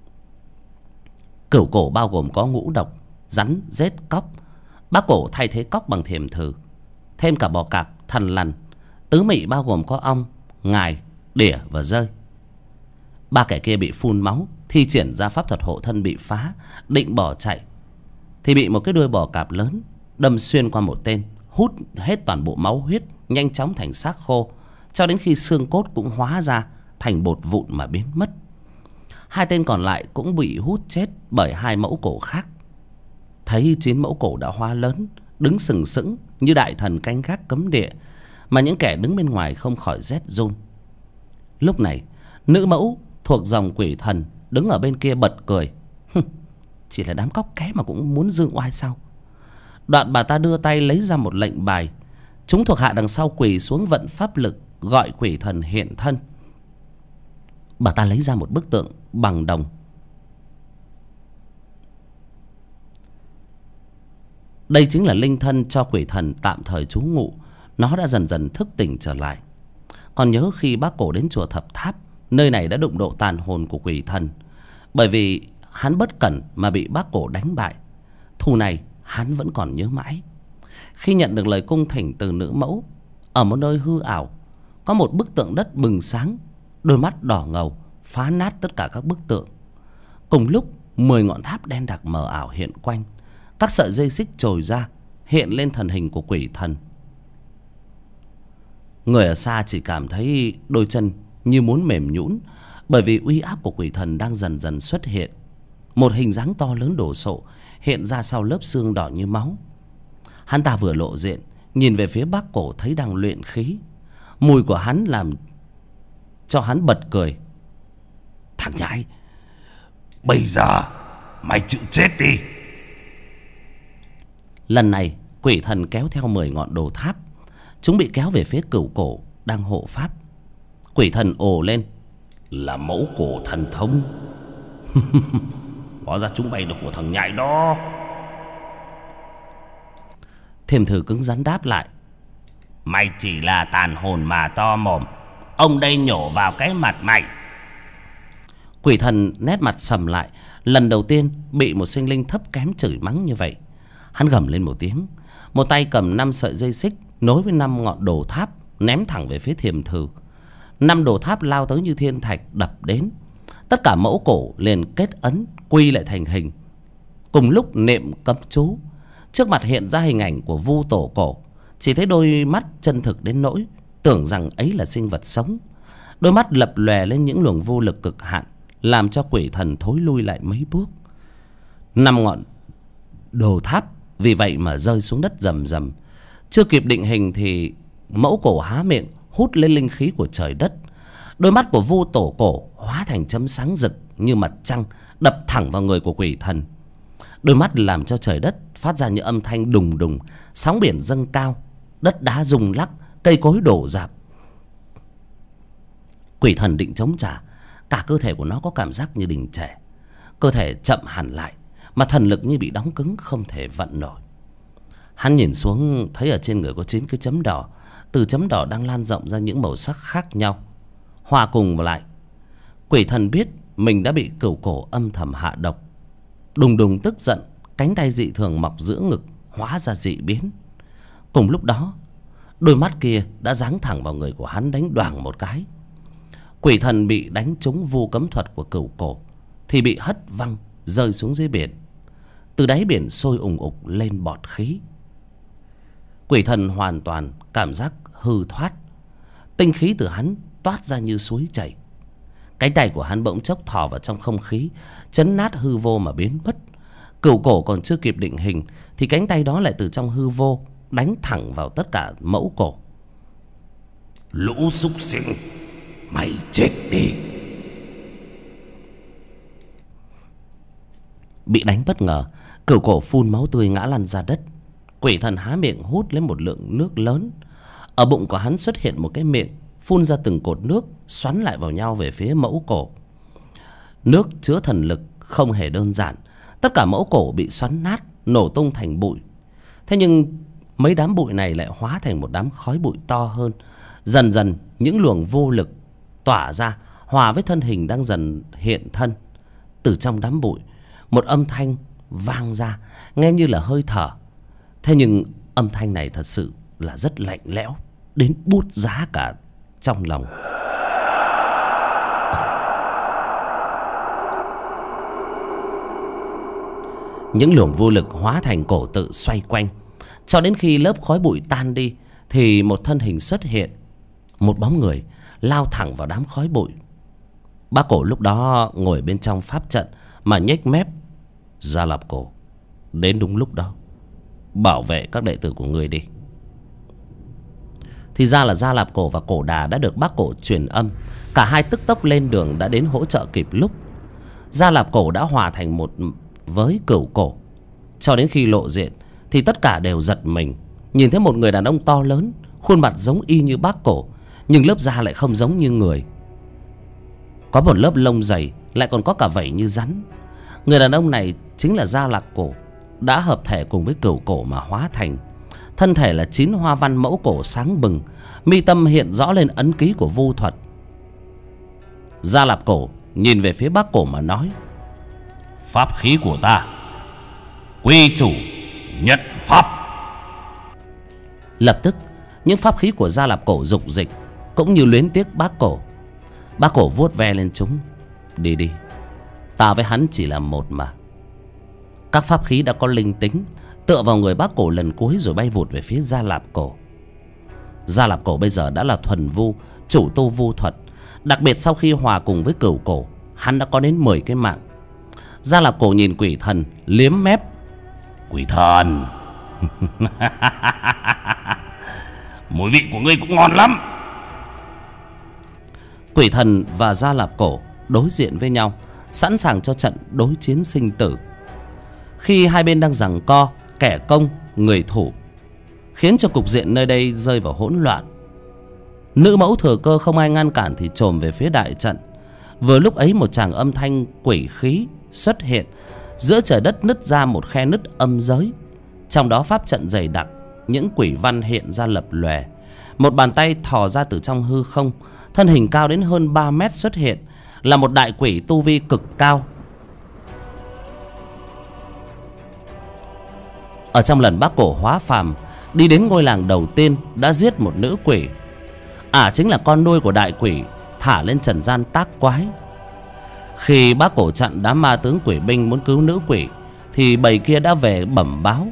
Cửu cổ bao gồm có ngũ độc, rắn, rết, cóc. Bác cổ thay thế cóc bằng Thiềm thử, thêm cả bò cạp, thằn lằn. Tứ mị bao gồm có ong, ngài, đỉa và dơi. 3 kẻ kia bị phun máu, thi triển ra pháp thuật hộ thân bị phá, định bỏ chạy thì bị một cái đuôi bò cạp lớn đâm xuyên qua một tên, hút hết toàn bộ máu huyết, nhanh chóng thành xác khô, cho đến khi xương cốt cũng hóa ra thành bột vụn mà biến mất. 2 tên còn lại cũng bị hút chết bởi 2 mẫu cổ khác. Thấy 9 mẫu cổ đã hóa lớn, đứng sừng sững như đại thần canh gác cấm địa, mà những kẻ đứng bên ngoài không khỏi rét run. Lúc này, nữ mẫu thuộc dòng quỷ thần đứng ở bên kia bật cười. Chỉ là đám cóc ké mà cũng muốn dương oai sao? Đoạn bà ta đưa tay lấy ra một lệnh bài. Chúng thuộc hạ đằng sau quỳ xuống vận pháp lực, gọi quỷ thần hiện thân. Bà ta lấy ra một bức tượng bằng đồng. Đây chính là linh thân cho quỷ thần tạm thời trú ngụ. Nó đã dần dần thức tỉnh trở lại. Còn nhớ khi bác cổ đến chùa Thập Tháp, nơi này đã đụng độ tàn hồn của quỷ thần. Bởi vì hắn bất cẩn mà bị bác cổ đánh bại. Thù này hắn vẫn còn nhớ mãi. Khi nhận được lời cung thỉnh từ nữ mẫu, ở một nơi hư ảo có một bức tượng đất bừng sáng, đôi mắt đỏ ngầu phá nát tất cả các bức tượng. Cùng lúc 10 ngọn tháp đen đặc mờ ảo hiện quanh. Các sợi dây xích trồi ra hiện lên thần hình của quỷ thần. Người ở xa chỉ cảm thấy đôi chân như muốn mềm nhũn, bởi vì uy áp của quỷ thần đang dần dần xuất hiện. Một hình dáng to lớn đổ sộ hiện ra sau lớp xương đỏ như máu. Hắn ta vừa lộ diện, nhìn về phía bác cổ thấy đang luyện khí. Mùi của hắn làm cho hắn bật cười. Thằng nhãi, bây giờ mày chịu chết đi. Lần này quỷ thần kéo theo 10 ngọn đồ tháp. Chúng bị kéo về phía cửu cổ đang hộ pháp. Quỷ thần ồ lên. Là mẫu cổ thần thông. Hóa ra chúng bay được của thằng nhãi đó. Thiềm thử cứng rắn đáp lại. Mày chỉ là tàn hồn mà to mồm. Ông đây nhổ vào cái mặt mày. Quỷ thần nét mặt sầm lại. Lần đầu tiên bị một sinh linh thấp kém chửi mắng như vậy. Hắn gầm lên một tiếng, một tay cầm 5 sợi dây xích nối với 5 ngọn đồ tháp, ném thẳng về phía Thiềm thử. 5 đồ tháp lao tới như thiên thạch đập đến. Tất cả mẫu cổ liền kết ấn quy lại thành hình. Cùng lúc niệm cấm chú, trước mặt hiện ra hình ảnh của Vu Tổ Cổ. Chỉ thấy đôi mắt chân thực đến nỗi tưởng rằng ấy là sinh vật sống. Đôi mắt lập lòe lên những luồng vô lực cực hạn, làm cho quỷ thần thối lui lại mấy bước. 5 ngọn đồ tháp vì vậy mà rơi xuống đất rầm rầm. Chưa kịp định hình thì mẫu cổ há miệng hút lên linh khí của trời đất. Đôi mắt của Vu Tổ Cổ hóa thành chấm sáng rực như mặt trăng, đập thẳng vào người của quỷ thần. Đôi mắt làm cho trời đất phát ra những âm thanh đùng đùng, sóng biển dâng cao, đất đá rung lắc, cây cối đổ rạp. Quỷ thần định chống trả, cả cơ thể của nó có cảm giác như đình trệ, cơ thể chậm hẳn lại, mà thần lực như bị đóng cứng, không thể vận nổi. Hắn nhìn xuống thấy ở trên người có 9 cái chấm đỏ, từ chấm đỏ đang lan rộng ra những màu sắc khác nhau, hòa cùng lại. Quỷ thần biết mình đã bị Cửu Cổ âm thầm hạ độc. Đùng đùng tức giận, cánh tay dị thường mọc giữa ngực hóa ra dị biến. Cùng lúc đó, đôi mắt kia đã giáng thẳng vào người của hắn, đánh đoàng một cái. Quỷ thần bị đánh trúng vu cấm thuật của Cửu Cổ thì bị hất văng rơi xuống dưới biển. Từ đáy biển sôi ùng ục lên bọt khí. Quỷ thần hoàn toàn cảm giác hư thoát, tinh khí từ hắn toát ra như suối chảy. Cánh tay của hắn bỗng chốc thò vào trong không khí, chấn nát hư vô mà biến mất. Cửu Cổ còn chưa kịp định hình thì cánh tay đó lại từ trong hư vô đánh thẳng vào tất cả mẫu cổ. Lũ súc sinh, mày chết đi. Bị đánh bất ngờ, Cửu Cổ phun máu tươi ngã lăn ra đất. Quỷ thần há miệng hút lấy một lượng nước lớn. Ở bụng của hắn xuất hiện một cái miệng phun ra từng cột nước xoắn lại vào nhau về phía mẫu cổ. Nước chứa thần lực không hề đơn giản. Tất cả mẫu cổ bị xoắn nát, nổ tung thành bụi. Thế nhưng mấy đám bụi này lại hóa thành một đám khói bụi to hơn. Dần dần những luồng vô lực tỏa ra, hòa với thân hình đang dần hiện thân. Từ trong đám bụi, một âm thanh vang ra, nghe như là hơi thở. Thế nhưng âm thanh này thật sự là rất lạnh lẽo, đến buốt giá cả trong lòng. Những luồng vô lực hóa thành cổ tự xoay quanh, cho đến khi lớp khói bụi tan đi thì một thân hình xuất hiện. Một bóng người lao thẳng vào đám khói bụi. Bác Cổ lúc đó ngồi bên trong pháp trận mà nhếch mép. Gia Lạp Cổ, đến đúng lúc đó, bảo vệ các đệ tử của ngươi đi. Thì ra là Gia Lạp Cổ và Cổ Đà đã được Bác Cổ truyền âm. Cả hai tức tốc lên đường đã đến hỗ trợ kịp lúc. Gia Lạp Cổ đã hòa thành một với Cửu Cổ. Cho đến khi lộ diện thì tất cả đều giật mình, nhìn thấy một người đàn ông to lớn, khuôn mặt giống y như Bác Cổ, nhưng lớp da lại không giống như người. Có một lớp lông dày, lại còn có cả vảy như rắn. Người đàn ông này chính là Gia Lạp Cổ, đã hợp thể cùng với Cửu Cổ mà hóa thành. Thân thể là 9 hoa văn mẫu cổ sáng bừng, mi tâm hiện rõ lên ấn ký của vu thuật. Gia Lạp Cổ nhìn về phía Bác Cổ mà nói: Pháp khí của ta, quy chủ nhất pháp. Lập tức những pháp khí của Gia Lạp Cổ dục dịch, cũng như luyến tiếc Bác Cổ. Bác Cổ vuốt ve lên chúng: Đi đi, ta với hắn chỉ là một mà. Các pháp khí đã có linh tính, tựa vào người Bác Cổ lần cuối rồi bay vụt về phía Gia Lạp Cổ. Gia Lạp Cổ bây giờ đã là thuần vu, chủ tu vu thuật. Đặc biệt sau khi hòa cùng với Cửu Cổ, hắn đã có đến 10 cái mạng. Gia Lạp Cổ nhìn quỷ thần liếm mép: Quỷ thần, mùi vị của ngươi cũng ngon lắm. Quỷ thần và Gia Lạp Cổ đối diện với nhau, sẵn sàng cho trận đối chiến sinh tử. Khi hai bên đang giằng co, kẻ công người thủ, khiến cho cục diện nơi đây rơi vào hỗn loạn. Nữ mẫu thừa cơ không ai ngăn cản thì chồm về phía đại trận. Vừa lúc ấy một tràng âm thanh quỷ khí xuất hiện. Giữa trời đất nứt ra một khe nứt âm giới, trong đó pháp trận dày đặc, những quỷ văn hiện ra lập lòe. Một bàn tay thò ra từ trong hư không, thân hình cao đến hơn 3 mét xuất hiện, là một đại quỷ tu vi cực cao. Ở trong lần Bác Cổ hóa phàm đi đến ngôi làng đầu tiên, đã giết một nữ quỷ. Chính là con nuôi của đại quỷ thả lên trần gian tác quái. Khi Bác Cổ chặn đám ma tướng quỷ binh muốn cứu nữ quỷ thì bầy kia đã về bẩm báo.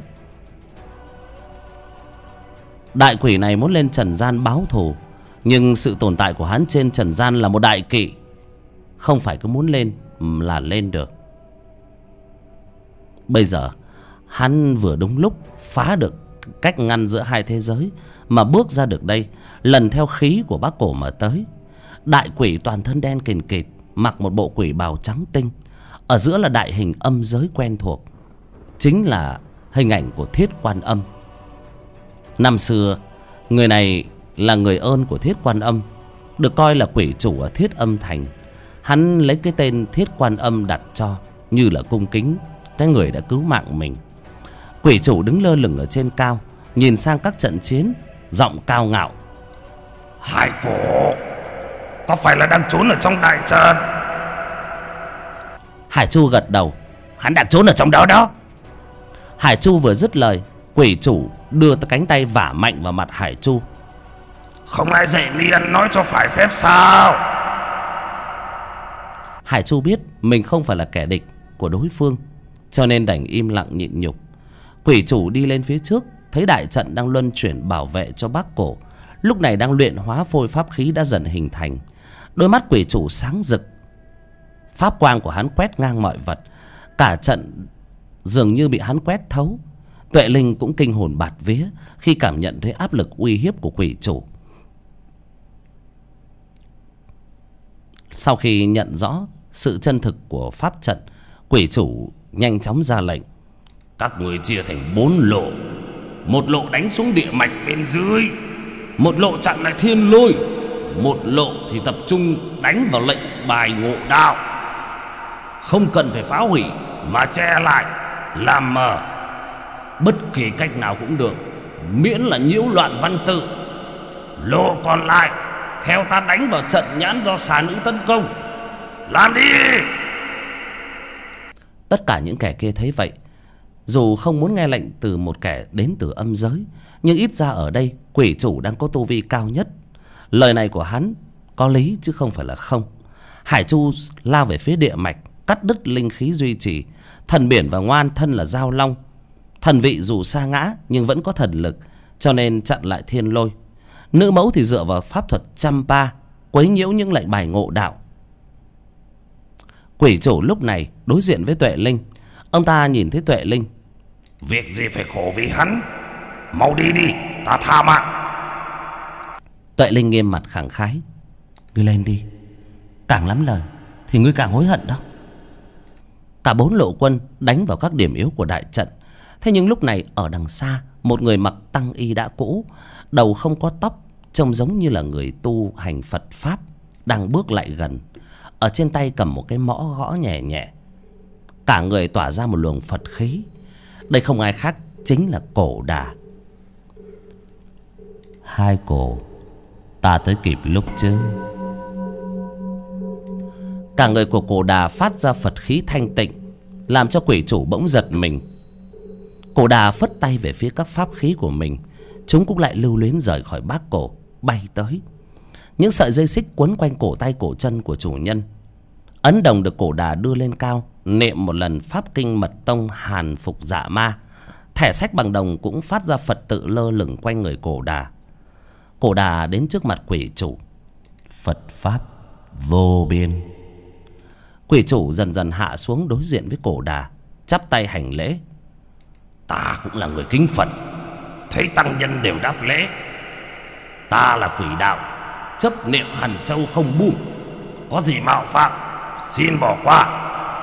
Đại quỷ này muốn lên trần gian báo thù, nhưng sự tồn tại của hắn trên trần gian là một đại kỵ, không phải cứ muốn lên là lên được. Bây giờ hắn vừa đúng lúc phá được cách ngăn giữa hai thế giới mà bước ra được đây, lần theo khí của bác Cổ mà tới. Đại quỷ toàn thân đen kìn kịt, mặc một bộ quỷ bào trắng tinh. Ở giữa là đại hình âm giới quen thuộc, chính là hình ảnh của Thiết Quan Âm. Năm xưa, người này là người ơn của Thiết Quan Âm, được coi là quỷ chủ ở Thiết Âm Thành. Hắn lấy cái tên Thiết Quan Âm đặt cho, như là cung kính cái người đã cứu mạng mình. Quỷ chủ đứng lơ lửng ở trên cao, nhìn sang các trận chiến, giọng cao ngạo: Hải Cổ, có phải là đang trốn ở trong đại trận? Hải Chu gật đầu: Hắn đang trốn ở trong đó đó. Hải Chu vừa dứt lời, quỷ chủ đưa cánh tay vả mạnh vào mặt Hải Chu. Không ai dạy liền nói cho phải phép sao? Hải Chu biết mình không phải là kẻ địch của đối phương, cho nên đành im lặng nhịn nhục. Quỷ chủ đi lên phía trước, thấy đại trận đang luân chuyển bảo vệ cho bác Cổ, lúc này đang luyện hóa phôi pháp khí đã dần hình thành. Đôi mắt quỷ chủ sáng rực, pháp quang của hắn quét ngang mọi vật, cả trận dường như bị hắn quét thấu. Tuệ Linh cũng kinh hồn bạt vía khi cảm nhận thấy áp lực uy hiếp của quỷ chủ. Sau khi nhận rõ sự chân thực của pháp trận, quỷ chủ nhanh chóng ra lệnh: Các người chia thành 4 lộ. Một lộ đánh xuống địa mạch bên dưới, một lộ chặn lại thiên lôi, một lộ thì tập trung đánh vào lệnh bài ngộ đạo. Không cần phải phá hủy mà che lại, làm mờ. Bất kỳ cách nào cũng được, miễn là nhiễu loạn văn tự. Lộ còn lại theo ta đánh vào trận nhãn do xà nữ tấn công. Làm đi! Tất cả những kẻ kia thấy vậy, dù không muốn nghe lệnh từ một kẻ đến từ âm giới, nhưng ít ra ở đây quỷ chủ đang có tu vi cao nhất. Lời này của hắn có lý chứ không phải là không. Hải Chu lao về phía địa mạch, cắt đứt linh khí duy trì. Thần biển và ngoan thân là Giao Long, thần vị dù sa ngã nhưng vẫn có thần lực, cho nên chặn lại thiên lôi. Nữ mẫu thì dựa vào pháp thuật Champa quấy nhiễu những lệnh bài ngộ đạo. Quỷ chủ lúc này đối diện với Tuệ Linh. Ông ta nhìn thấy Tuệ Linh: Việc gì phải khổ vì hắn, mau đi đi, ta tha mạng. Tuệ Linh nghiêm mặt khẳng khái: Ngươi lên đi, càng lắm lời thì ngươi càng hối hận đó. Cả 4 lộ quân đánh vào các điểm yếu của đại trận. Thế nhưng lúc này ở đằng xa, một người mặc tăng y đã cũ, đầu không có tóc, trông giống như là người tu hành Phật Pháp, đang bước lại gần. Ở trên tay cầm một cái mõ gõ nhẹ nhẹ, cả người tỏa ra một luồng Phật khí. Đây không ai khác chính là Cổ Đà. Hai Cổ, ta tới kịp lúc chứ? Cả người của Cổ Đà phát ra Phật khí thanh tịnh, làm cho quỷ chủ bỗng giật mình. Cổ Đà phất tay về phía các pháp khí của mình, chúng cũng lại lưu luyến rời khỏi bác Cổ, bay tới. Những sợi dây xích quấn quanh cổ tay cổ chân của chủ nhân. Ấn đồng được Cổ Đà đưa lên cao, niệm một lần pháp kinh mật tông Hàn Phục Dạ Ma. Thẻ sách bằng đồng cũng phát ra Phật tự lơ lửng quanh người Cổ Đà. Cổ Đà đến trước mặt quỷ chủ: Phật Pháp vô biên. Quỷ chủ dần dần hạ xuống đối diện với Cổ Đà, chắp tay hành lễ: Ta cũng là người kính Phật, thấy tăng nhân đều đáp lễ. Ta là quỷ đạo, chấp niệm hằn sâu không buông, có gì mạo phạm xin bỏ qua.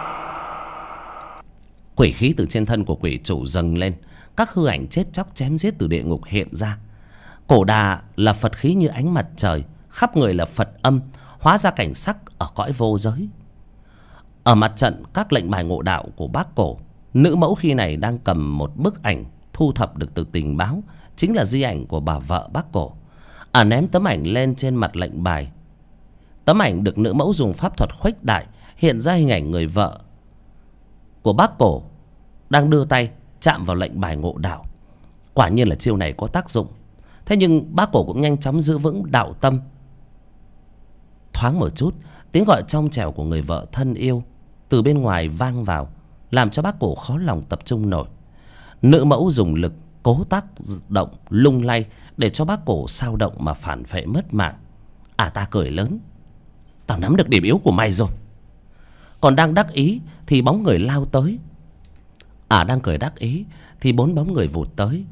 Quỷ khí từ trên thân của quỷ chủ dâng lên, các hư ảnh chết chóc chém giết từ địa ngục hiện ra. Cổ Đà là Phật khí như ánh mặt trời, khắp người là Phật âm, hóa ra cảnh sắc ở cõi vô giới. Ở mặt trận các lệnh bài ngộ đạo của bác Cổ, nữ mẫu khi này đang cầm một bức ảnh thu thập được từ tình báo, chính là di ảnh của bà vợ bác Cổ. Ném tấm ảnh lên trên mặt lệnh bài. Tấm ảnh được nữ mẫu dùng pháp thuật khuếch đại, hiện ra hình ảnh người vợ của bác Cổ đang đưa tay chạm vào lệnh bài ngộ đạo. Quả nhiên là chiêu này có tác dụng. Thế nhưng bác Cổ cũng nhanh chóng giữ vững đạo tâm. Thoáng một chút, tiếng gọi trong trẻo của người vợ thân yêu từ bên ngoài vang vào, làm cho bác Cổ khó lòng tập trung nổi. Nữ mẫu dùng lực cố tác động lung lay để cho bác Cổ sao động mà phản phệ mất mạng. Ta cười lớn: Tao nắm được điểm yếu của mày rồi. Còn đang đắc ý thì bóng người lao tới. Đang cười đắc ý thì 4 bóng người vụt tới.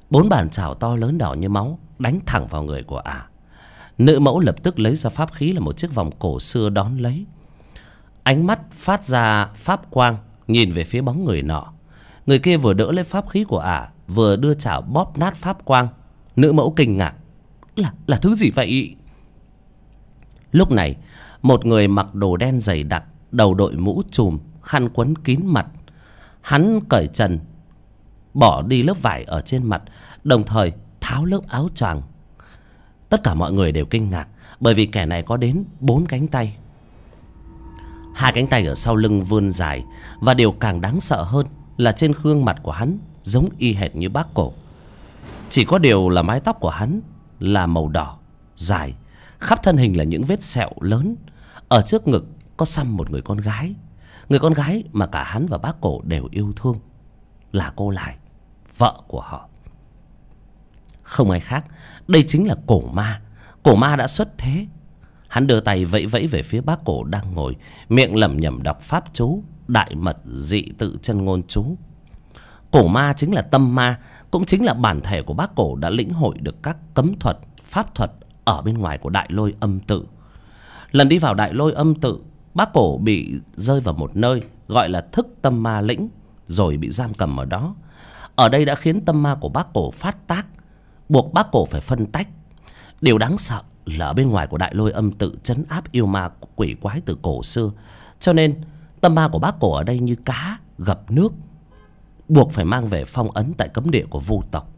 4 bàn chảo to lớn đỏ như máu đánh thẳng vào người của ả. Nữ mẫu lập tức lấy ra pháp khí là một chiếc vòng cổ xưa đón lấy. Ánh mắt phát ra pháp quang nhìn về phía bóng người nọ. Người kia vừa đỡ lấy pháp khí của ả, vừa đưa chảo bóp nát pháp quang. Nữ mẫu kinh ngạc: Là thứ gì vậy? Lúc này một người mặc đồ đen dày đặc, đầu đội mũ trùm, khăn quấn kín mặt. Hắn cởi trần, bỏ đi lớp vải ở trên mặt, đồng thời tháo lớp áo choàng. Tất cả mọi người đều kinh ngạc, bởi vì kẻ này có đến 4 cánh tay. 2 cánh tay ở sau lưng vươn dài, và điều càng đáng sợ hơn là trên gương mặt của hắn giống y hệt như Bác Cổ. Chỉ có điều là mái tóc của hắn là màu đỏ, dài, khắp thân hình là những vết sẹo lớn. Ở trước ngực có xăm một người con gái. Người con gái mà cả hắn và Bác Cổ đều yêu thương, là cô Lại, vợ của họ. Không ai khác, đây chính là Cổ Ma. Cổ Ma đã xuất thế. Hắn đưa tay vẫy vẫy về phía Bác Cổ đang ngồi, miệng lẩm nhẩm đọc pháp chú, đại mật dị tự chân ngôn chú. Cổ Ma chính là tâm ma, cũng chính là bản thể của Bác Cổ đã lĩnh hội được các cấm thuật, pháp thuật ở bên ngoài của Đại Lôi Âm Tự. Lần đi vào Đại Lôi Âm Tự, Bác Cổ bị rơi vào một nơi gọi là Thức Tâm Ma Lĩnh, rồi bị giam cầm ở đó. Ở đây đã khiến tâm ma của Bác Cổ phát tác, buộc Bác Cổ phải phân tách. Điều đáng sợ là ở bên ngoài của Đại Lôi Âm Tự trấn áp yêu ma quỷ quái từ cổ xưa, cho nên tâm ma của Bác Cổ ở đây như cá gặp nước, buộc phải mang về phong ấn tại cấm địa của Vu tộc.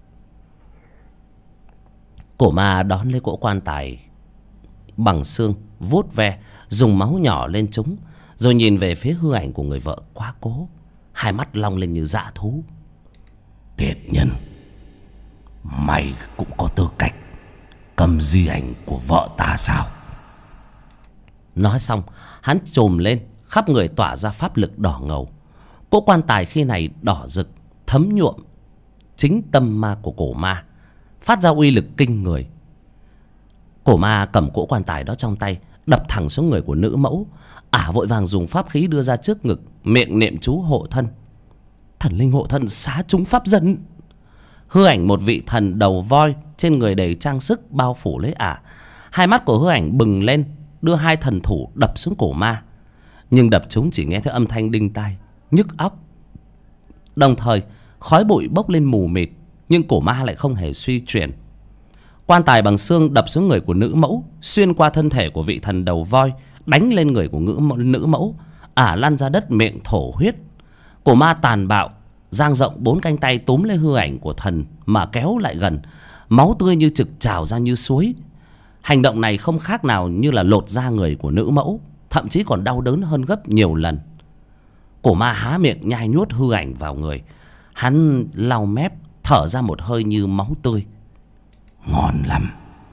Cổ Ma đón lấy cỗ quan tài bằng xương, vuốt ve, dùng máu nhỏ lên chúng, rồi nhìn về phía hư ảnh của người vợ quá cố, hai mắt long lên như dã thú. Tiệt nhân, mày cũng có tư cách cầm di ảnh của vợ ta sao? Nói xong, hắn trồm lên, khắp người tỏa ra pháp lực đỏ ngầu. Cỗ quan tài khi này đỏ rực, thấm nhuộm chính tâm ma của Cổ Ma, phát ra uy lực kinh người. Cổ Ma cầm cỗ quan tài đó trong tay, đập thẳng xuống người của nữ mẫu. Ả vội vàng dùng pháp khí đưa ra trước ngực, miệng niệm chú hộ thân. Thần linh hộ thân xá chúng pháp dân. Hư ảnh một vị thần đầu voi, trên người đầy trang sức bao phủ lấy Ả. Hai mắt của hư ảnh bừng lên, đưa hai thần thủ đập xuống Cổ Ma. Nhưng đập chúng chỉ nghe thấy âm thanh đinh tai, nhức óc. Đồng thời khói bụi bốc lên mù mịt, nhưng Cổ Ma lại không hề suy chuyển. Quan tài bằng xương đập xuống người của nữ mẫu, xuyên qua thân thể của vị thần đầu voi, đánh lên người của nữ mẫu. Ả lăn ra đất miệng thổ huyết. Cổ Ma tàn bạo dang rộng 4 cánh tay túm lấy hư ảnh của thần mà kéo lại gần. Máu tươi như trực trào ra như suối. Hành động này không khác nào như là lột da người của nữ mẫu, thậm chí còn đau đớn hơn gấp nhiều lần. Cổ Ma há miệng nhai nhuốt hư ảnh vào người. Hắn lau mép, thở ra một hơi như máu tươi. Ngon lắm.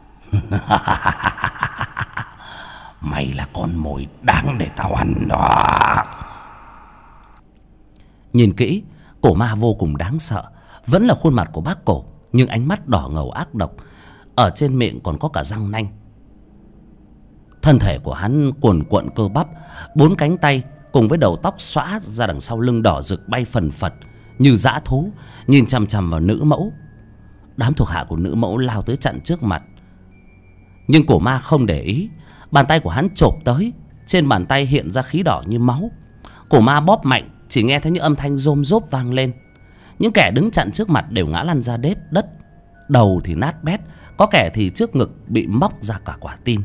Mày là con mồi đáng để tao ăn đó. Nhìn kỹ, Cổ Ma vô cùng đáng sợ. Vẫn là khuôn mặt của Bác Cổ, nhưng ánh mắt đỏ ngầu ác độc. Ở trên miệng còn có cả răng nanh. Thân thể của hắn cuồn cuộn cơ bắp, 4 cánh tay cùng với đầu tóc xõa ra đằng sau lưng đỏ rực bay phần phật như dã thú, nhìn chằm chằm vào nữ mẫu. Đám thuộc hạ của nữ mẫu lao tới chặn trước mặt, nhưng Cổ Ma không để ý. Bàn tay của hắn chộp tới, trên bàn tay hiện ra khí đỏ như máu. Cổ Ma bóp mạnh, chỉ nghe thấy những âm thanh rôm rốp vang lên. Những kẻ đứng chặn trước mặt đều ngã lăn ra đất. Đầu thì nát bét, có kẻ thì trước ngực bị móc ra cả quả tim.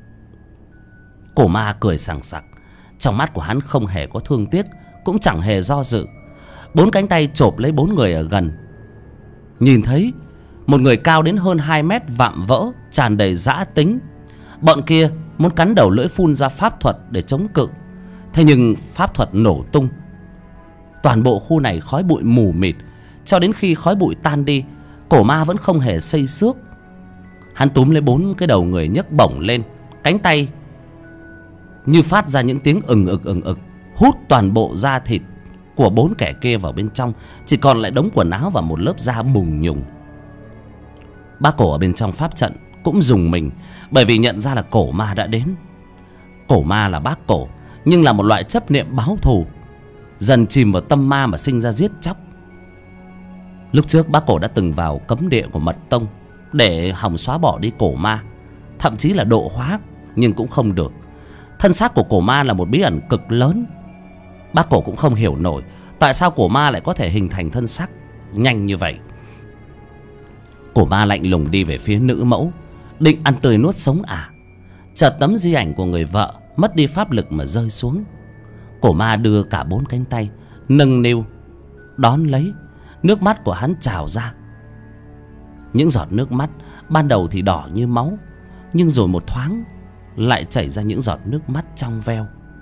Cổ Ma cười sảng sặc, trong mắt của hắn không hề có thương tiếc, cũng chẳng hề do dự. 4 cánh tay chộp lấy 4 người ở gần. Nhìn thấy một người cao đến hơn 2 mét vạm vỡ, tràn đầy dã tính. Bọn kia muốn cắn đầu lưỡi phun ra pháp thuật để chống cự, thế nhưng pháp thuật nổ tung. Toàn bộ khu này khói bụi mù mịt. Cho đến khi khói bụi tan đi, Cổ Ma vẫn không hề xây xước. Hắn túm lấy 4 cái đầu người nhấc bổng lên, cánh tay như phát ra những tiếng ừng ực, hút toàn bộ da thịt của 4 kẻ kia vào bên trong. Chỉ còn lại đống quần áo và một lớp da bùng nhùng. Bác Cổ ở bên trong pháp trận cũng rùng mình, bởi vì nhận ra là Cổ Ma đã đến. Cổ Ma là Bác Cổ, nhưng là một loại chấp niệm báo thù, dần chìm vào tâm ma mà sinh ra giết chóc. Lúc trước bác Cổ đã từng vào cấm địa của Mật Tông để hòng xóa bỏ đi cổ ma, thậm chí là độ hóa, nhưng cũng không được. Thân xác của cổ ma là một bí ẩn cực lớn. Bác Cổ cũng không hiểu nổi tại sao cổ ma lại có thể hình thành thân xác nhanh như vậy. Cổ ma lạnh lùng đi về phía nữ mẫu, định ăn tươi nuốt sống chợt tấm di ảnh của người vợ mất đi pháp lực mà rơi xuống. Cổ ma đưa cả 4 cánh tay nâng niu đón lấy. Nước mắt của hắn trào ra. Những giọt nước mắt ban đầu thì đỏ như máu, nhưng rồi một thoáng lại chảy ra những giọt nước mắt trong veo.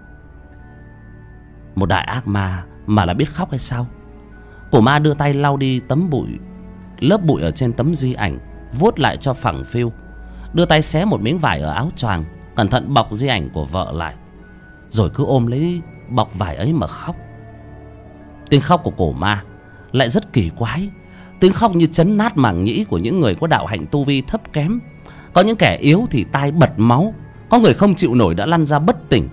Một đại ác ma mà là biết khóc hay sao? Cổ ma đưa tay lau đi tấm bụi, lớp bụi ở trên tấm di ảnh, vuốt lại cho phẳng phiu. Đưa tay xé một miếng vải ở áo choàng, cẩn thận bọc di ảnh của vợ lại, rồi cứ ôm lấy bọc vải ấy mà khóc. Tiếng khóc của cổ ma lại rất kỳ quái. Tiếng khóc như chấn nát màng nhĩ của những người có đạo hạnh tu vi thấp kém. Có những kẻ yếu thì tai bật máu, có người không chịu nổi đã lăn ra bất tỉnh.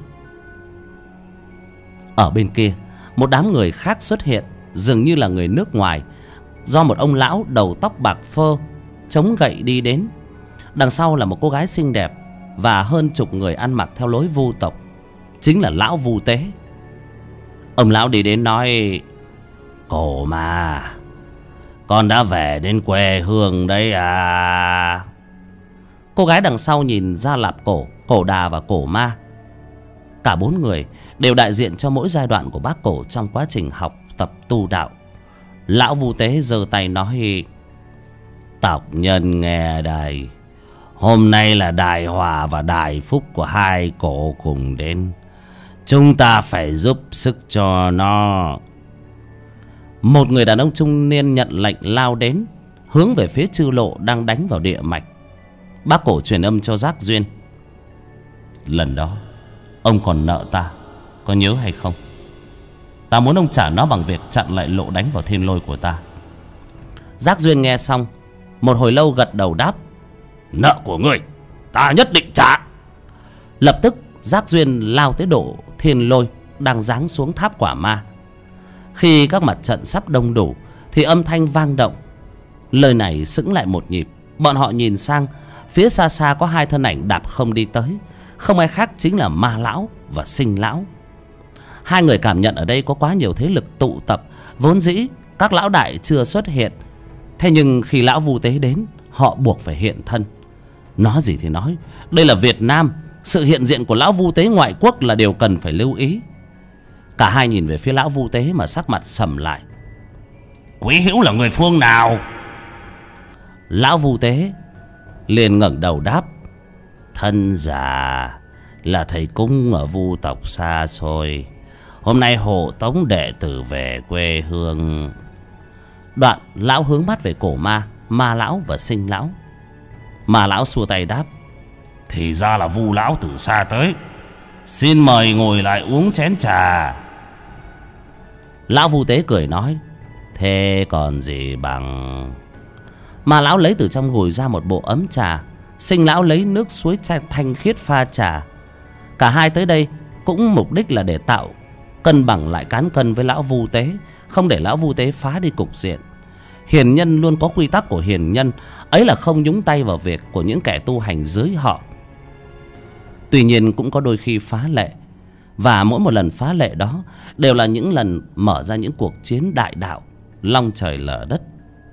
Ở bên kia, một đám người khác xuất hiện, dường như là người nước ngoài, do một ông lão đầu tóc bạc phơ chống gậy đi đến. Đằng sau là một cô gái xinh đẹp và hơn chục người ăn mặc theo lối Vu tộc, chính là lão Vu Tế. Ông lão đi đến nói: "Cổ ma, con đã về đến quê hương đấy à?" Cô gái đằng sau nhìn ra Lạp Cổ, Cổ Đà và Cổ Ma. Cả 4 người đều đại diện cho mỗi giai đoạn của bác Cổ trong quá trình học tập tu đạo. Lão Vu Tế giơ tay nói: "Tộc nhân nghe đây, hôm nay là đại hòa và đại phúc của hai cổ cùng đến. Chúng ta phải giúp sức cho nó." Một người đàn ông trung niên nhận lệnh lao đến, hướng về phía Chư Lộ đang đánh vào địa mạch. Bác Cổ truyền âm cho Giác Duyên: "Lần đó ông còn nợ ta, có nhớ hay không? Ta muốn ông trả nó bằng việc chặn lại lộ đánh vào thiên lôi của ta." Giác Duyên nghe xong, một hồi lâu gật đầu đáp: "Nợ của ngươi ta nhất định trả." Lập tức Giác Duyên lao tới độ thiên lôi đang giáng xuống tháp quả ma. Khi các mặt trận sắp đông đủ thì âm thanh vang động. Lời này sững lại một nhịp. Bọn họ nhìn sang, phía xa xa có 2 thân ảnh đạp không đi tới. Không ai khác chính là Ma Lão và Sinh Lão. 2 người cảm nhận ở đây có quá nhiều thế lực tụ tập. Vốn dĩ các lão đại chưa xuất hiện, thế nhưng khi lão Vu Tế đến, họ buộc phải hiện thân. Nói gì thì nói, đây là Việt Nam, sự hiện diện của lão Vu Tế ngoại quốc là điều cần phải lưu ý. Cả hai nhìn về phía lão Vu Tế mà sắc mặt sầm lại. "Quý hữu là người phương nào?" Lão Vu Tế liền ngẩng đầu đáp: "Thân già là thầy cúng ở Vu tộc xa xôi, hôm nay hộ tống đệ tử về quê hương." Đoạn lão hướng mắt về Cổ Ma, Ma Lão và Sinh Lão. Ma Lão xua tay đáp: "Thì ra là Vu lão từ xa tới, xin mời ngồi lại uống chén trà." Lão Vu Tế cười nói: "Thế còn gì bằng." Ma Lão lấy từ trong gùi ra một bộ ấm trà. Sinh Lão lấy nước suối thanh khiết pha trà. Cả hai tới đây cũng mục đích là để tạo cân bằng lại cán cân với lão Vu Tế, không để lão Vu Tế phá đi cục diện. Hiền nhân luôn có quy tắc của hiền nhân, ấy là không nhúng tay vào việc của những kẻ tu hành dưới họ. Tuy nhiên cũng có đôi khi phá lệ, và mỗi một lần phá lệ đó đều là những lần mở ra những cuộc chiến đại đạo, long trời lở đất.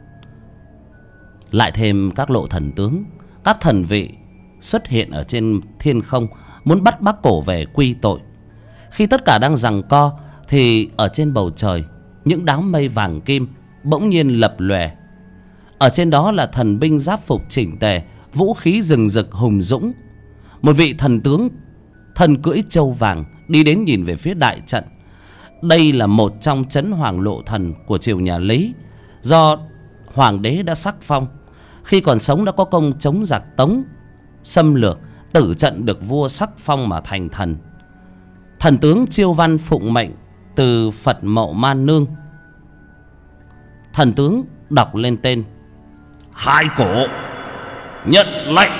Lại thêm các lộ thần tướng, các thần vị xuất hiện ở trên thiên không, muốn bắt Bác Cổ về quy tội. Khi tất cả đang giằng co thì ở trên bầu trời, những đám mây vàng kim bỗng nhiên lập lòe. Ở trên đó là thần binh giáp phục chỉnh tề, vũ khí rừng rực hùng dũng. Một vị thần tướng thân cưỡi trâu vàng đi đến nhìn về phía đại trận. Đây là một trong trấn hoàng lộ thần của triều nhà Lý, do hoàng đế đã sắc phong. Khi còn sống đã có công chống giặc Tống xâm lược, tử trận được vua sắc phong mà thành thần. Thần tướng chiêu văn phụng mệnh từ Phật Mậu Man Nương. Thần tướng đọc lên tên: "Hai cổ nhận lệnh."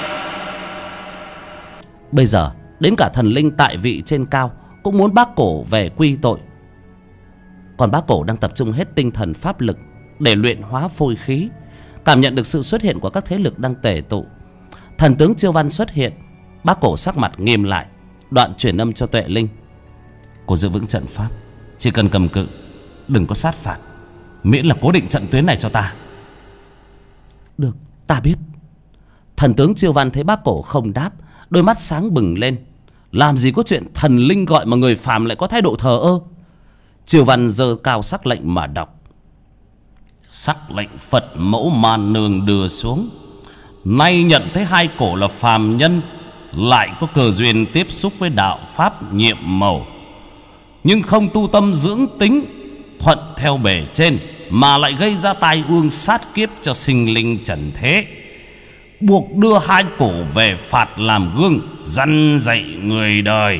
Bây giờ đến cả thần linh tại vị trên cao cũng muốn Bác Cổ về quy tội. Còn Bác Cổ đang tập trung hết tinh thần pháp lực để luyện hóa phôi khí. Cảm nhận được sự xuất hiện của các thế lực đang tề tụ, thần tướng Chiêu Văn xuất hiện. Bác Cổ sắc mặt nghiêm lại, đoạn truyền âm cho Tuệ Linh: cô giữ vững trận pháp, chỉ cần cầm cự, đừng có sát phạt, miễn là cố định trận tuyến này cho ta. Được, ta biết. Thần tướng Chiêu Văn thấy bác Cổ không đáp, đôi mắt sáng bừng lên. Làm gì có chuyện thần linh gọi mà người phàm lại có thái độ thờ ơ. Chiêu Văn giơ cao sắc lệnh mà đọc: sắc lệnh Phật mẫu Man Nương đưa xuống. Nay nhận thấy hai cổ là phàm nhân, lại có cơ duyên tiếp xúc với đạo pháp nhiệm màu, nhưng không tu tâm dưỡng tính, thuận theo bề trên, mà lại gây ra tai ương sát kiếp cho sinh linh trần thế, buộc đưa hai cổ về phạt làm gương, răn dạy người đời.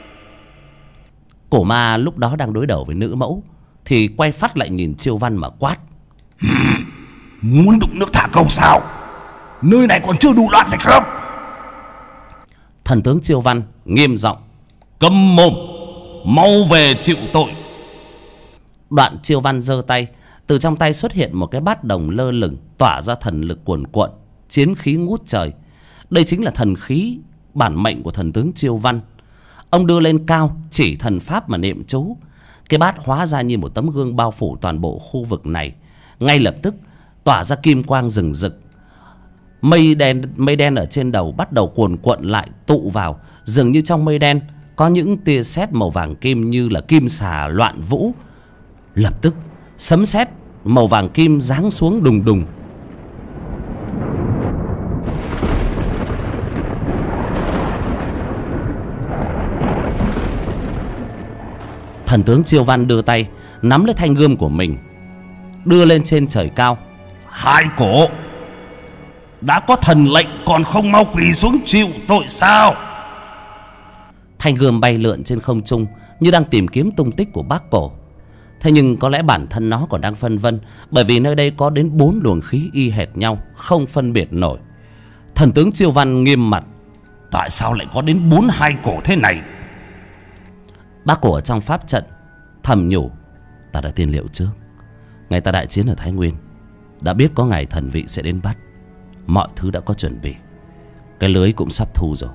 Cổ ma lúc đó đang đối đầu với nữ mẫu, thì quay phát lại nhìn Chiêu Văn mà quát: muốn đụng nước thả câu sao? Nơi này còn chưa đủ loạn phải không? Thần tướng Chiêu Văn nghiêm giọng: câm mồm, mau về chịu tội. Đoạn Chiêu Văn giơ tay, từ trong tay xuất hiện một cái bát đồng lơ lửng, tỏa ra thần lực cuồn cuộn, chiến khí ngút trời. Đây chính là thần khí bản mệnh của thần tướng Chiêu Văn. Ông đưa lên cao, chỉ thần pháp mà niệm chú. Cái bát hóa ra như một tấm gương bao phủ toàn bộ khu vực này. Ngay lập tức tỏa ra kim quang rừng rực. Mây đen ở trên đầu bắt đầu cuồn cuộn lại, tụ vào. Dường như trong mây đen có những tia sét màu vàng kim như là kim xà loạn vũ. Lập tức sấm sét màu vàng kim giáng xuống đùng đùng. Thần tướng Chiêu Văn đưa tay nắm lấy thanh gươm của mình, đưa lên trên trời cao: hai cổ, đã có thần lệnh còn không mau quỳ xuống chịu tội sao? Thanh gươm bay lượn trên không trung như đang tìm kiếm tung tích của bác Cổ. Thế nhưng có lẽ bản thân nó còn đang phân vân, bởi vì nơi đây có đến 4 luồng khí y hệt nhau, không phân biệt nổi. Thần tướng Chiêu Văn nghiêm mặt: tại sao lại có đến 4 hai cổ thế này? Bác Cổ ở trong pháp trận thầm nhủ: ta đã tiên liệu trước, ngày ta đại chiến ở Thái Nguyên, đã biết có ngày thần vị sẽ đến bắt. Mọi thứ đã có chuẩn bị, cái lưới cũng sắp thu rồi.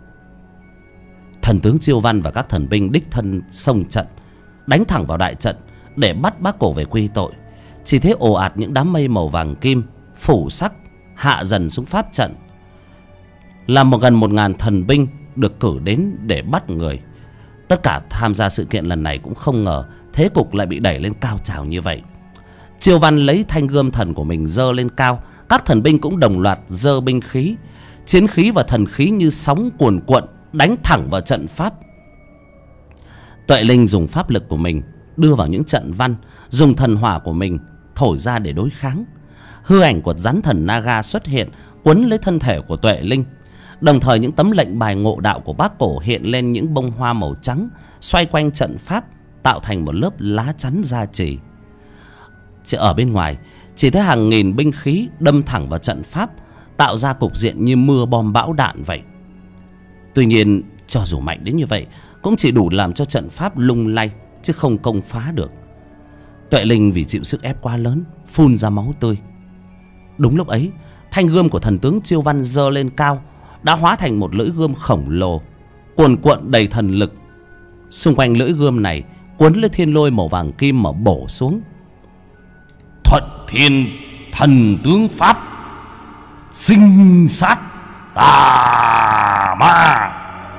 Thần tướng Chiêu Văn và các thần binh đích thân xông trận, đánh thẳng vào đại trận để bắt bác Cổ về quy tội. Chỉ thấy ồ ạt những đám mây màu vàng kim phủ sắc hạ dần xuống pháp trận. Là gần 1000 thần binh được cử đến để bắt người. Tất cả tham gia sự kiện lần này cũng không ngờ thế cục lại bị đẩy lên cao trào như vậy. Chiêu Văn lấy thanh gươm thần của mình giơ lên cao, các thần binh cũng đồng loạt giơ binh khí. Chiến khí và thần khí như sóng cuồn cuộn đánh thẳng vào trận pháp. Tuệ Linh dùng pháp lực của mình đưa vào những trận văn, dùng thần hỏa của mình thổi ra để đối kháng. Hư ảnh của rắn thần Naga xuất hiện, quấn lấy thân thể của Tuệ Linh. Đồng thời những tấm lệnh bài ngộ đạo của bác Cổ hiện lên những bông hoa màu trắng, xoay quanh trận pháp, tạo thành một lớp lá chắn gia trì. Ở bên ngoài chỉ thấy hàng nghìn binh khí đâm thẳng vào trận pháp, tạo ra cục diện như mưa bom bão đạn vậy. Tuy nhiên cho dù mạnh đến như vậy cũng chỉ đủ làm cho trận pháp lung lay, chứ không công phá được. Tuệ Linh vì chịu sức ép quá lớn, phun ra máu tươi. Đúng lúc ấy, thanh gươm của thần tướng Chiêu Văn giơ lên cao, đã hóa thành một lưỡi gươm khổng lồ, cuồn cuộn đầy thần lực. Xung quanh lưỡi gươm này cuốn lấy thiên lôi màu vàng kim mà bổ xuống. Thuận thiên thần tướng pháp, sinh sát tà ma.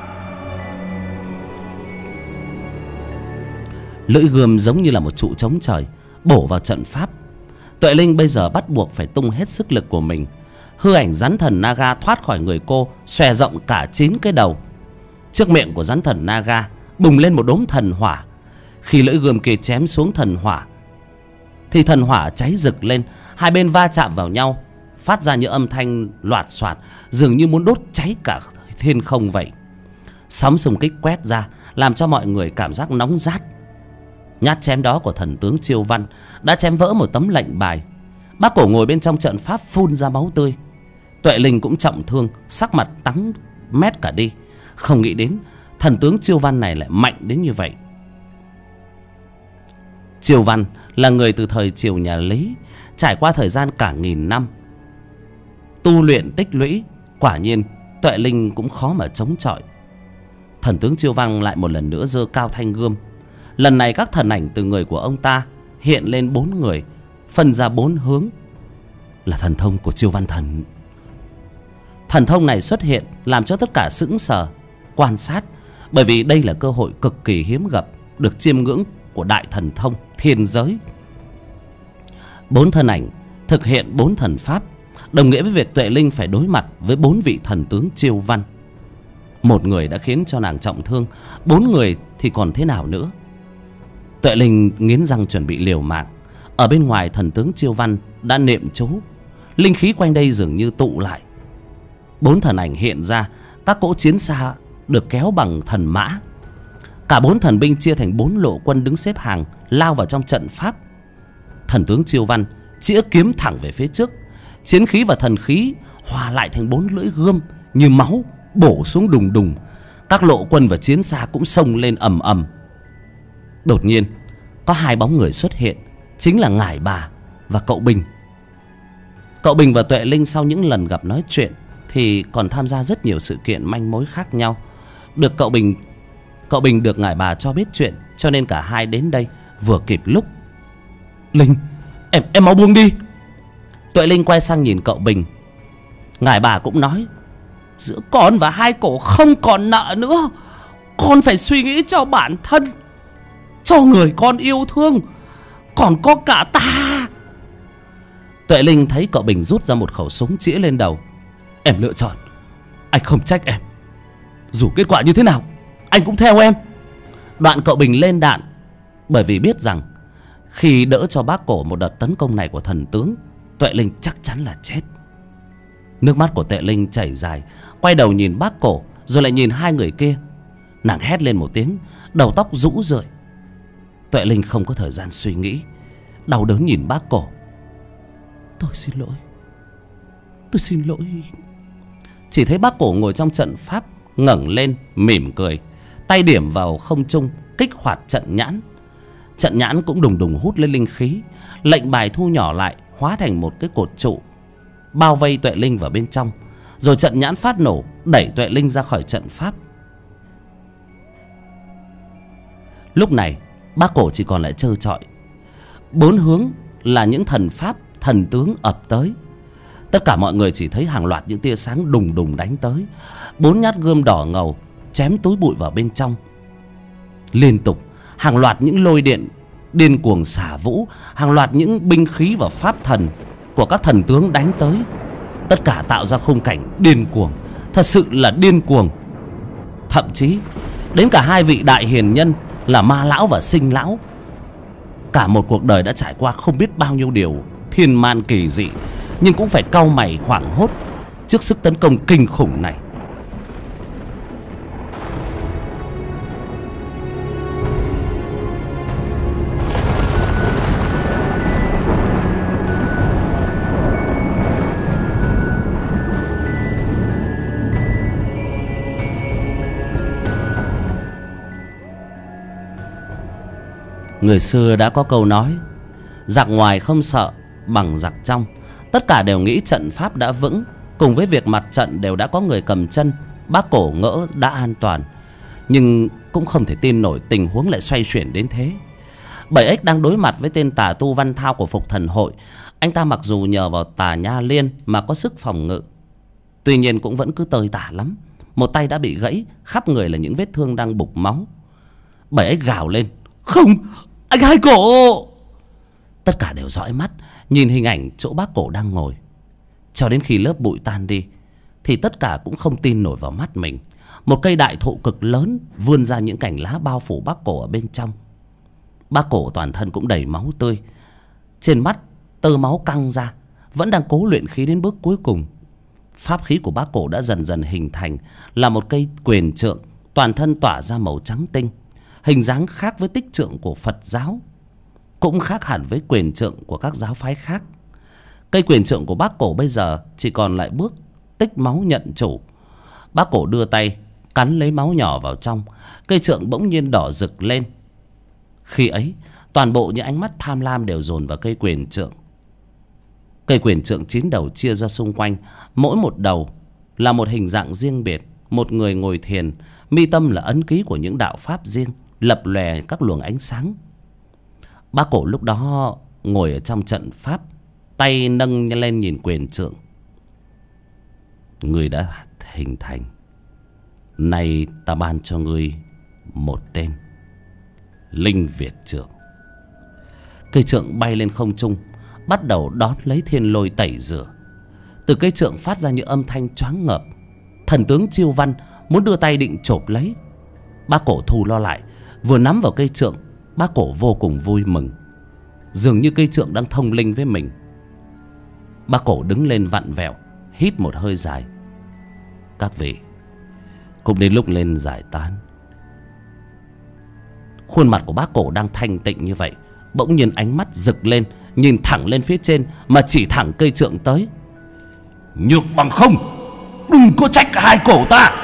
Lưỡi gươm giống như là một trụ chống trời, bổ vào trận pháp. Tuệ Linh bây giờ bắt buộc phải tung hết sức lực của mình. Hư ảnh rắn thần Naga thoát khỏi người cô, xòe rộng cả 9 cái đầu. Trước miệng của rắn thần Naga bùng lên một đốm thần hỏa. Khi lưỡi gươm kia chém xuống thần hỏa thì thần hỏa cháy rực lên, hai bên va chạm vào nhau, phát ra những âm thanh loạt xoạt, dường như muốn đốt cháy cả thiên không vậy. Sóng xung kích quét ra, làm cho mọi người cảm giác nóng rát. Nhát chém đó của thần tướng Chiêu Văn đã chém vỡ một tấm lệnh bài. Bác Cổ ngồi bên trong trận pháp phun ra máu tươi. Tuệ Linh cũng trọng thương, sắc mặt tắng mét cả đi. Không nghĩ đến thần tướng Chiêu Văn này lại mạnh đến như vậy. Triều Văn là người từ thời triều nhà Lý, trải qua thời gian cả nghìn năm tu luyện tích lũy, quả nhiên Tuệ Linh cũng khó mà chống chọi. Thần tướng Chiêu Văn lại một lần nữa giơ cao thanh gươm. Lần này các thần ảnh từ người của ông ta hiện lên 4 người, phân ra 4 hướng. Là thần thông của Chiêu Văn thần. Thần thông này xuất hiện làm cho tất cả sững sờ quan sát, bởi vì đây là cơ hội cực kỳ hiếm gặp được chiêm ngưỡng của đại thần thông thiên giới. 4 thân ảnh thực hiện 4 thần pháp, đồng nghĩa với việc Tuệ Linh phải đối mặt với 4 vị thần tướng Chiêu Văn. Một người đã khiến cho nàng trọng thương, 4 người thì còn thế nào nữa. Tuệ Linh nghiến răng chuẩn bị liều mạng. Ở bên ngoài, thần tướng Chiêu Văn đã niệm chú, linh khí quanh đây dường như tụ lại. 4 thần ảnh hiện ra, các cỗ chiến xa được kéo bằng thần mã. Cả 4 thần binh chia thành 4 lộ quân đứng xếp hàng lao vào trong trận pháp. Thần tướng Chiêu Văn chĩa kiếm thẳng về phía trước, chiến khí và thần khí hòa lại thành 4 lưỡi gươm như máu bổ xuống đùng đùng. Các lộ quân và chiến xa cũng xông lên ầm ầm. Đột nhiên có 2 bóng người xuất hiện, chính là Ngải Bà và Cậu Bình. Cậu Bình và Tuệ Linh sau những lần gặp nói chuyện thì còn tham gia rất nhiều sự kiện manh mối khác nhau. Được Cậu Bình được Ngải Bà cho biết chuyện, cho nên cả hai đến đây vừa kịp lúc. Linh, em mau buông đi. Tuệ Linh quay sang nhìn Cậu Bình. Ngải Bà cũng nói, giữa con và hai cổ không còn nợ nữa. Con phải suy nghĩ cho bản thân, cho người con yêu thương, còn có cả ta. Tuệ Linh thấy Cậu Bình rút ra một khẩu súng chĩa lên đầu. Em lựa chọn, anh không trách em. Dù kết quả như thế nào, anh cũng theo em. Đoạn Cậu Bình lên đạn, bởi vì biết rằng khi đỡ cho bác cổ một đợt tấn công này của thần tướng, Tuệ Linh chắc chắn là chết. Nước mắt của Tuệ Linh chảy dài, quay đầu nhìn bác cổ rồi lại nhìn hai người kia. Nàng hét lên một tiếng, đầu tóc rũ rượi. Tuệ Linh không có thời gian suy nghĩ, đau đớn nhìn bác cổ. Tôi xin lỗi, tôi xin lỗi. Chỉ thấy bác cổ ngồi trong trận pháp ngẩng lên mỉm cười, tay điểm vào không trung kích hoạt trận nhãn. Trận nhãn cũng đùng đùng hút lên linh khí, lệnh bài thu nhỏ lại hóa thành một cái cột trụ bao vây Tuệ Linh vào bên trong. Rồi trận nhãn phát nổ, đẩy Tuệ Linh ra khỏi trận pháp. Lúc này bác cổ chỉ còn lại trơ trọi. 4 hướng là những thần pháp, thần tướng ập tới. Tất cả mọi người chỉ thấy hàng loạt những tia sáng đùng đùng đánh tới. 4 nhát gươm đỏ ngầu chém túi bụi vào bên trong. Liên tục hàng loạt những lôi điện điên cuồng xả vũ, hàng loạt những binh khí và pháp thần của các thần tướng đánh tới. Tất cả tạo ra khung cảnh điên cuồng, thật sự là điên cuồng. Thậm chí đến cả hai vị đại hiền nhân là Ma Lão và Sinh Lão, cả một cuộc đời đã trải qua không biết bao nhiêu điều thiên man kỳ dị, nhưng cũng phải cau mày hoảng hốt trước sức tấn công kinh khủng này. Người xưa đã có câu nói, giặc ngoài không sợ bằng giặc trong. Tất cả đều nghĩ trận pháp đã vững, cùng với việc mặt trận đều đã có người cầm chân, bác cổ ngỡ đã an toàn. Nhưng cũng không thể tin nổi tình huống lại xoay chuyển đến thế. 7X đang đối mặt với tên tà tu Văn Thao của Phục Thần Hội. Anh ta mặc dù nhờ vào tà nha liên mà có sức phòng ngự, tuy nhiên cũng vẫn cứ tơi tả lắm. Một tay đã bị gãy, khắp người là những vết thương đang bục máu. 7X gào lên, không, anh hai cổ. Tất cả đều dõi mắt nhìn hình ảnh chỗ bác cổ đang ngồi. Cho đến khi lớp bụi tan đi thì tất cả cũng không tin nổi vào mắt mình. Một cây đại thụ cực lớn vươn ra những cành lá bao phủ bác cổ ở bên trong. Bác cổ toàn thân cũng đầy máu tươi, trên mắt tơ máu căng ra, vẫn đang cố luyện khí đến bước cuối cùng. Pháp khí của bác cổ đã dần dần hình thành là một cây quyền trượng, toàn thân tỏa ra màu trắng tinh, hình dáng khác với tích trượng của Phật giáo, cũng khác hẳn với quyền trượng của các giáo phái khác. Cây quyền trượng của bác cổ bây giờ chỉ còn lại bước tích máu nhận chủ. Bác cổ đưa tay cắn lấy máu nhỏ vào trong, cây trượng bỗng nhiên đỏ rực lên. Khi ấy Toàn bộ những ánh mắt tham lam đều dồn vào cây quyền trượng. Cây quyền trượng 9 đầu chia ra xung quanh, mỗi một đầu là một hình dạng riêng biệt. Một người ngồi thiền, mi tâm là ấn ký của những đạo pháp riêng, lập lòe các luồng ánh sáng. Bác Cổ lúc đó ngồi ở trong trận pháp, tay nâng lên nhìn quyền trượng. Ngươi đã hình thành, nay ta ban cho ngươi một tên: Linh Việt Trượng. Cây trượng bay lên không trung, bắt đầu đón lấy thiên lôi tẩy rửa. Từ cây trượng phát ra những âm thanh choáng ngợp. Thần tướng Chiêu Văn muốn đưa tay định chộp lấy. Bác Cổ thu lo lại. Vừa nắm vào cây trượng, bác Cổ vô cùng vui mừng, dường như cây trượng đang thông linh với mình. Bác Cổ đứng lên vặn vẹo, hít một hơi dài. Các vị, cũng đến lúc lên giải tán. Khuôn mặt của bác Cổ đang thanh tịnh như vậy, bỗng nhiên ánh mắt rực lên, nhìn thẳng lên phía trên mà chỉ thẳng cây trượng tới. Nhược Bằng Không, đừng có trách hai cổ ta.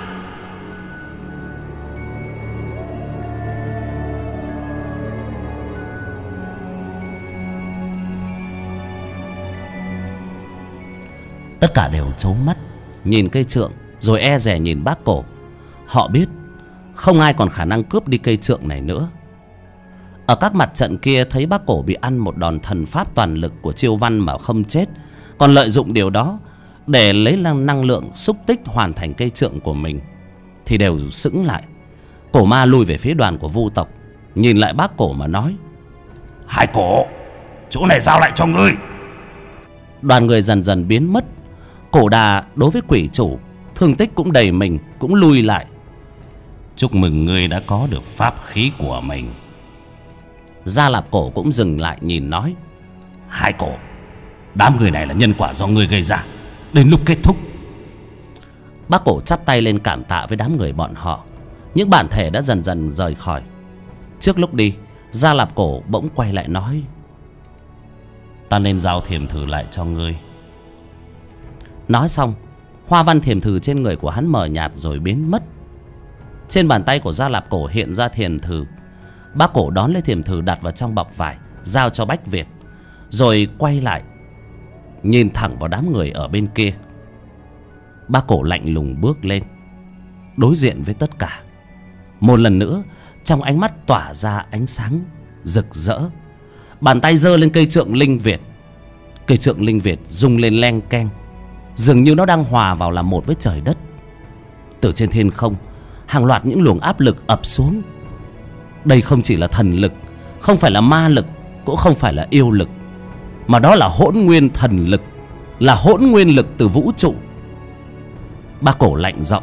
Tất cả đều trố mắt nhìn cây trượng, rồi e dè nhìn bác Cổ. Họ biết không ai còn khả năng cướp đi cây trượng này nữa. Ở các mặt trận kia thấy bác Cổ bị ăn một đòn thần pháp toàn lực của Chiêu Văn mà không chết, còn lợi dụng điều đó để lấy năng lượng xúc tích hoàn thành cây trượng của mình, thì đều sững lại. Cổ ma lui về phía đoàn của Vu tộc, nhìn lại bác Cổ mà nói: Hai cổ, chỗ này giao lại cho ngươi. Đoàn người dần dần biến mất. Cổ đà đối với quỷ chủ thương tích cũng đầy mình, cũng lui lại. Chúc mừng ngươi đã có được pháp khí của mình. Gia Lạp Cổ cũng dừng lại nhìn nói: Hai cổ, đám người này là nhân quả do ngươi gây ra. Đến lúc kết thúc. Bác Cổ chắp tay lên cảm tạ với đám người bọn họ. Những bản thể đã dần dần rời khỏi. Trước lúc đi, Gia Lạp Cổ bỗng quay lại nói: Ta nên giao thiềm thử lại cho ngươi. Nói xong, hoa văn thiềm thử trên người của hắn mờ nhạt rồi biến mất. Trên bàn tay của Gia Lạp Cổ hiện ra thiềm thử. Bác Cổ đón lấy thiềm thử, đặt vào trong bọc vải, giao cho Bách Việt, rồi quay lại nhìn thẳng vào đám người ở bên kia. Bác Cổ lạnh lùng bước lên, đối diện với tất cả. Một lần nữa, trong ánh mắt tỏa ra ánh sáng rực rỡ. Bàn tay giơ lên cây trượng Linh Việt. Cây trượng Linh Việt rung lên leng keng, dường như nó đang hòa vào làm một với trời đất. Từ trên thiên không, hàng loạt những luồng áp lực ập xuống. Đây không chỉ là thần lực, không phải là ma lực, cũng không phải là yêu lực, mà đó là hỗn nguyên thần lực, là hỗn nguyên lực từ vũ trụ. Bác Cổ lạnh giọng: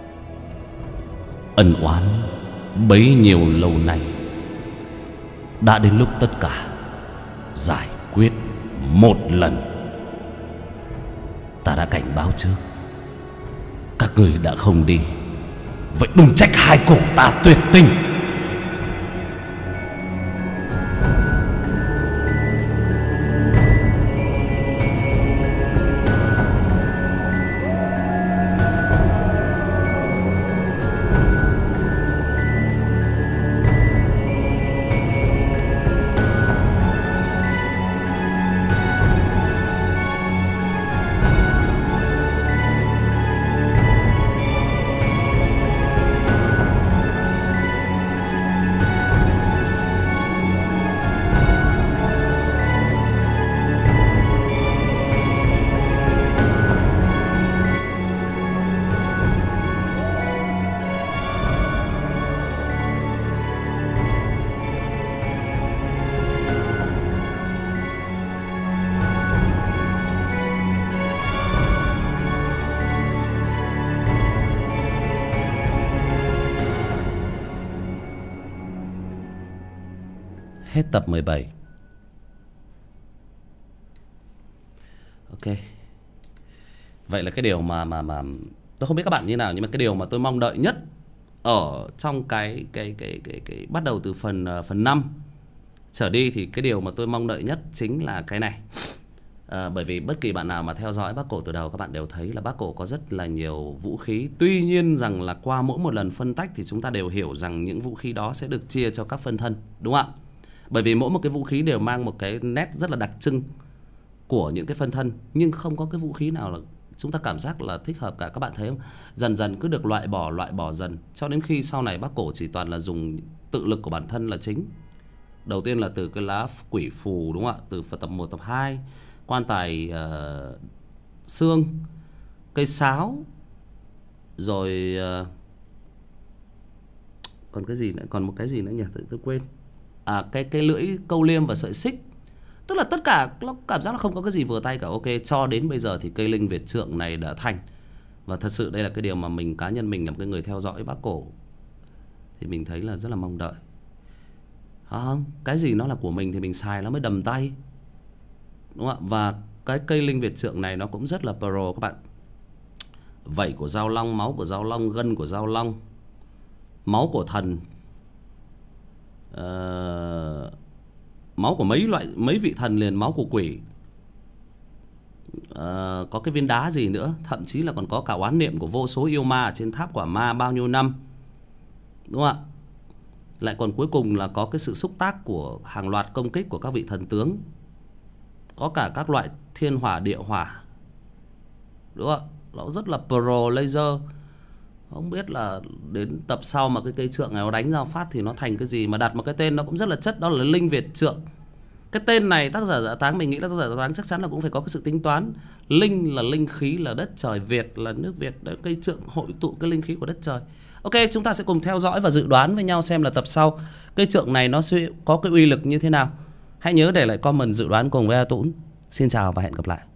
Ân oán bấy nhiêu lâu nay, đã đến lúc tất cả giải quyết một lần. Ta đã cảnh báo trước, các người đã không đi, vậy đừng trách hai cổ ta tuyệt tình. Hết tập 17. Ok. Vậy là cái điều mà tôi không biết các bạn như nào, nhưng mà cái điều mà tôi mong đợi nhất ở trong cái bắt đầu từ phần 5 trở đi, thì cái điều mà tôi mong đợi nhất chính là cái này. Bởi vì bất kỳ bạn nào mà theo dõi Bác Cổ từ đầu, các bạn đều thấy là Bác Cổ có rất là nhiều vũ khí. Tuy nhiên rằng là qua mỗi một lần phân tách thì chúng ta đều hiểu rằng những vũ khí đó sẽ được chia cho các phân thân, đúng không ạ? Bởi vì mỗi một cái vũ khí đều mang một cái nét rất là đặc trưng của những cái phân thân, nhưng không có cái vũ khí nào là chúng ta cảm giác là thích hợp cả. Các bạn thấy không? Dần dần cứ được loại bỏ dần, cho đến khi sau này bác Cổ chỉ toàn là dùng tự lực của bản thân là chính. Đầu tiên là từ cái lá quỷ phù, đúng không ạ? Từ tập 1, tập 2, quan tài xương, cây sáo, rồi còn cái gì nữa, còn một cái gì nữa nhỉ, tôi quên. Cái lưỡi câu liêm và sợi xích. Tức là tất cả nó cảm giác là không có cái gì vừa tay cả. Ok, cho đến bây giờ thì cây linh Việt Trượng này đã thành. Và thật sự đây là cái điều mà cá nhân mình là một cái người theo dõi bác Cổ thì mình thấy là rất là mong đợi. Không, cái gì nó là của mình thì mình xài nó mới đầm tay, đúng không ạ? Và cái cây linh Việt Trượng này nó cũng rất là pro các bạn. Vảy của Dao Long, máu của Dao Long, gân của Dao Long, máu của thần, máu của mấy vị thần liền, máu của quỷ, có cái viên đá gì nữa, thậm chí là còn có cả oán niệm của vô số yêu ma ở trên tháp Quả Ma bao nhiêu năm, đúng không ạ? Lại còn cuối cùng là có cái sự xúc tác của hàng loạt công kích của các vị thần tướng, có cả các loại thiên hỏa, địa hỏa, đúng không ạ? Nó rất là pro laser. Không biết là đến tập sau mà cái cây trượng này nó đánh ra phát thì nó thành cái gì, mà đặt một cái tên nó cũng rất là chất, đó là linh Việt Trượng. Cái tên này tác giả Dạ Táng, mình nghĩ là tác giả Dạ Táng chắc chắn là cũng phải có cái sự tính toán. Linh là linh khí, là đất trời, Việt là nước Việt. Đấy, cây trượng hội tụ cái linh khí của đất trời. Ok, chúng ta sẽ cùng theo dõi và dự đoán với nhau xem là tập sau cây trượng này nó sẽ có cái uy lực như thế nào. Hãy nhớ để lại comment dự đoán cùng với A Tũng. Xin chào và hẹn gặp lại.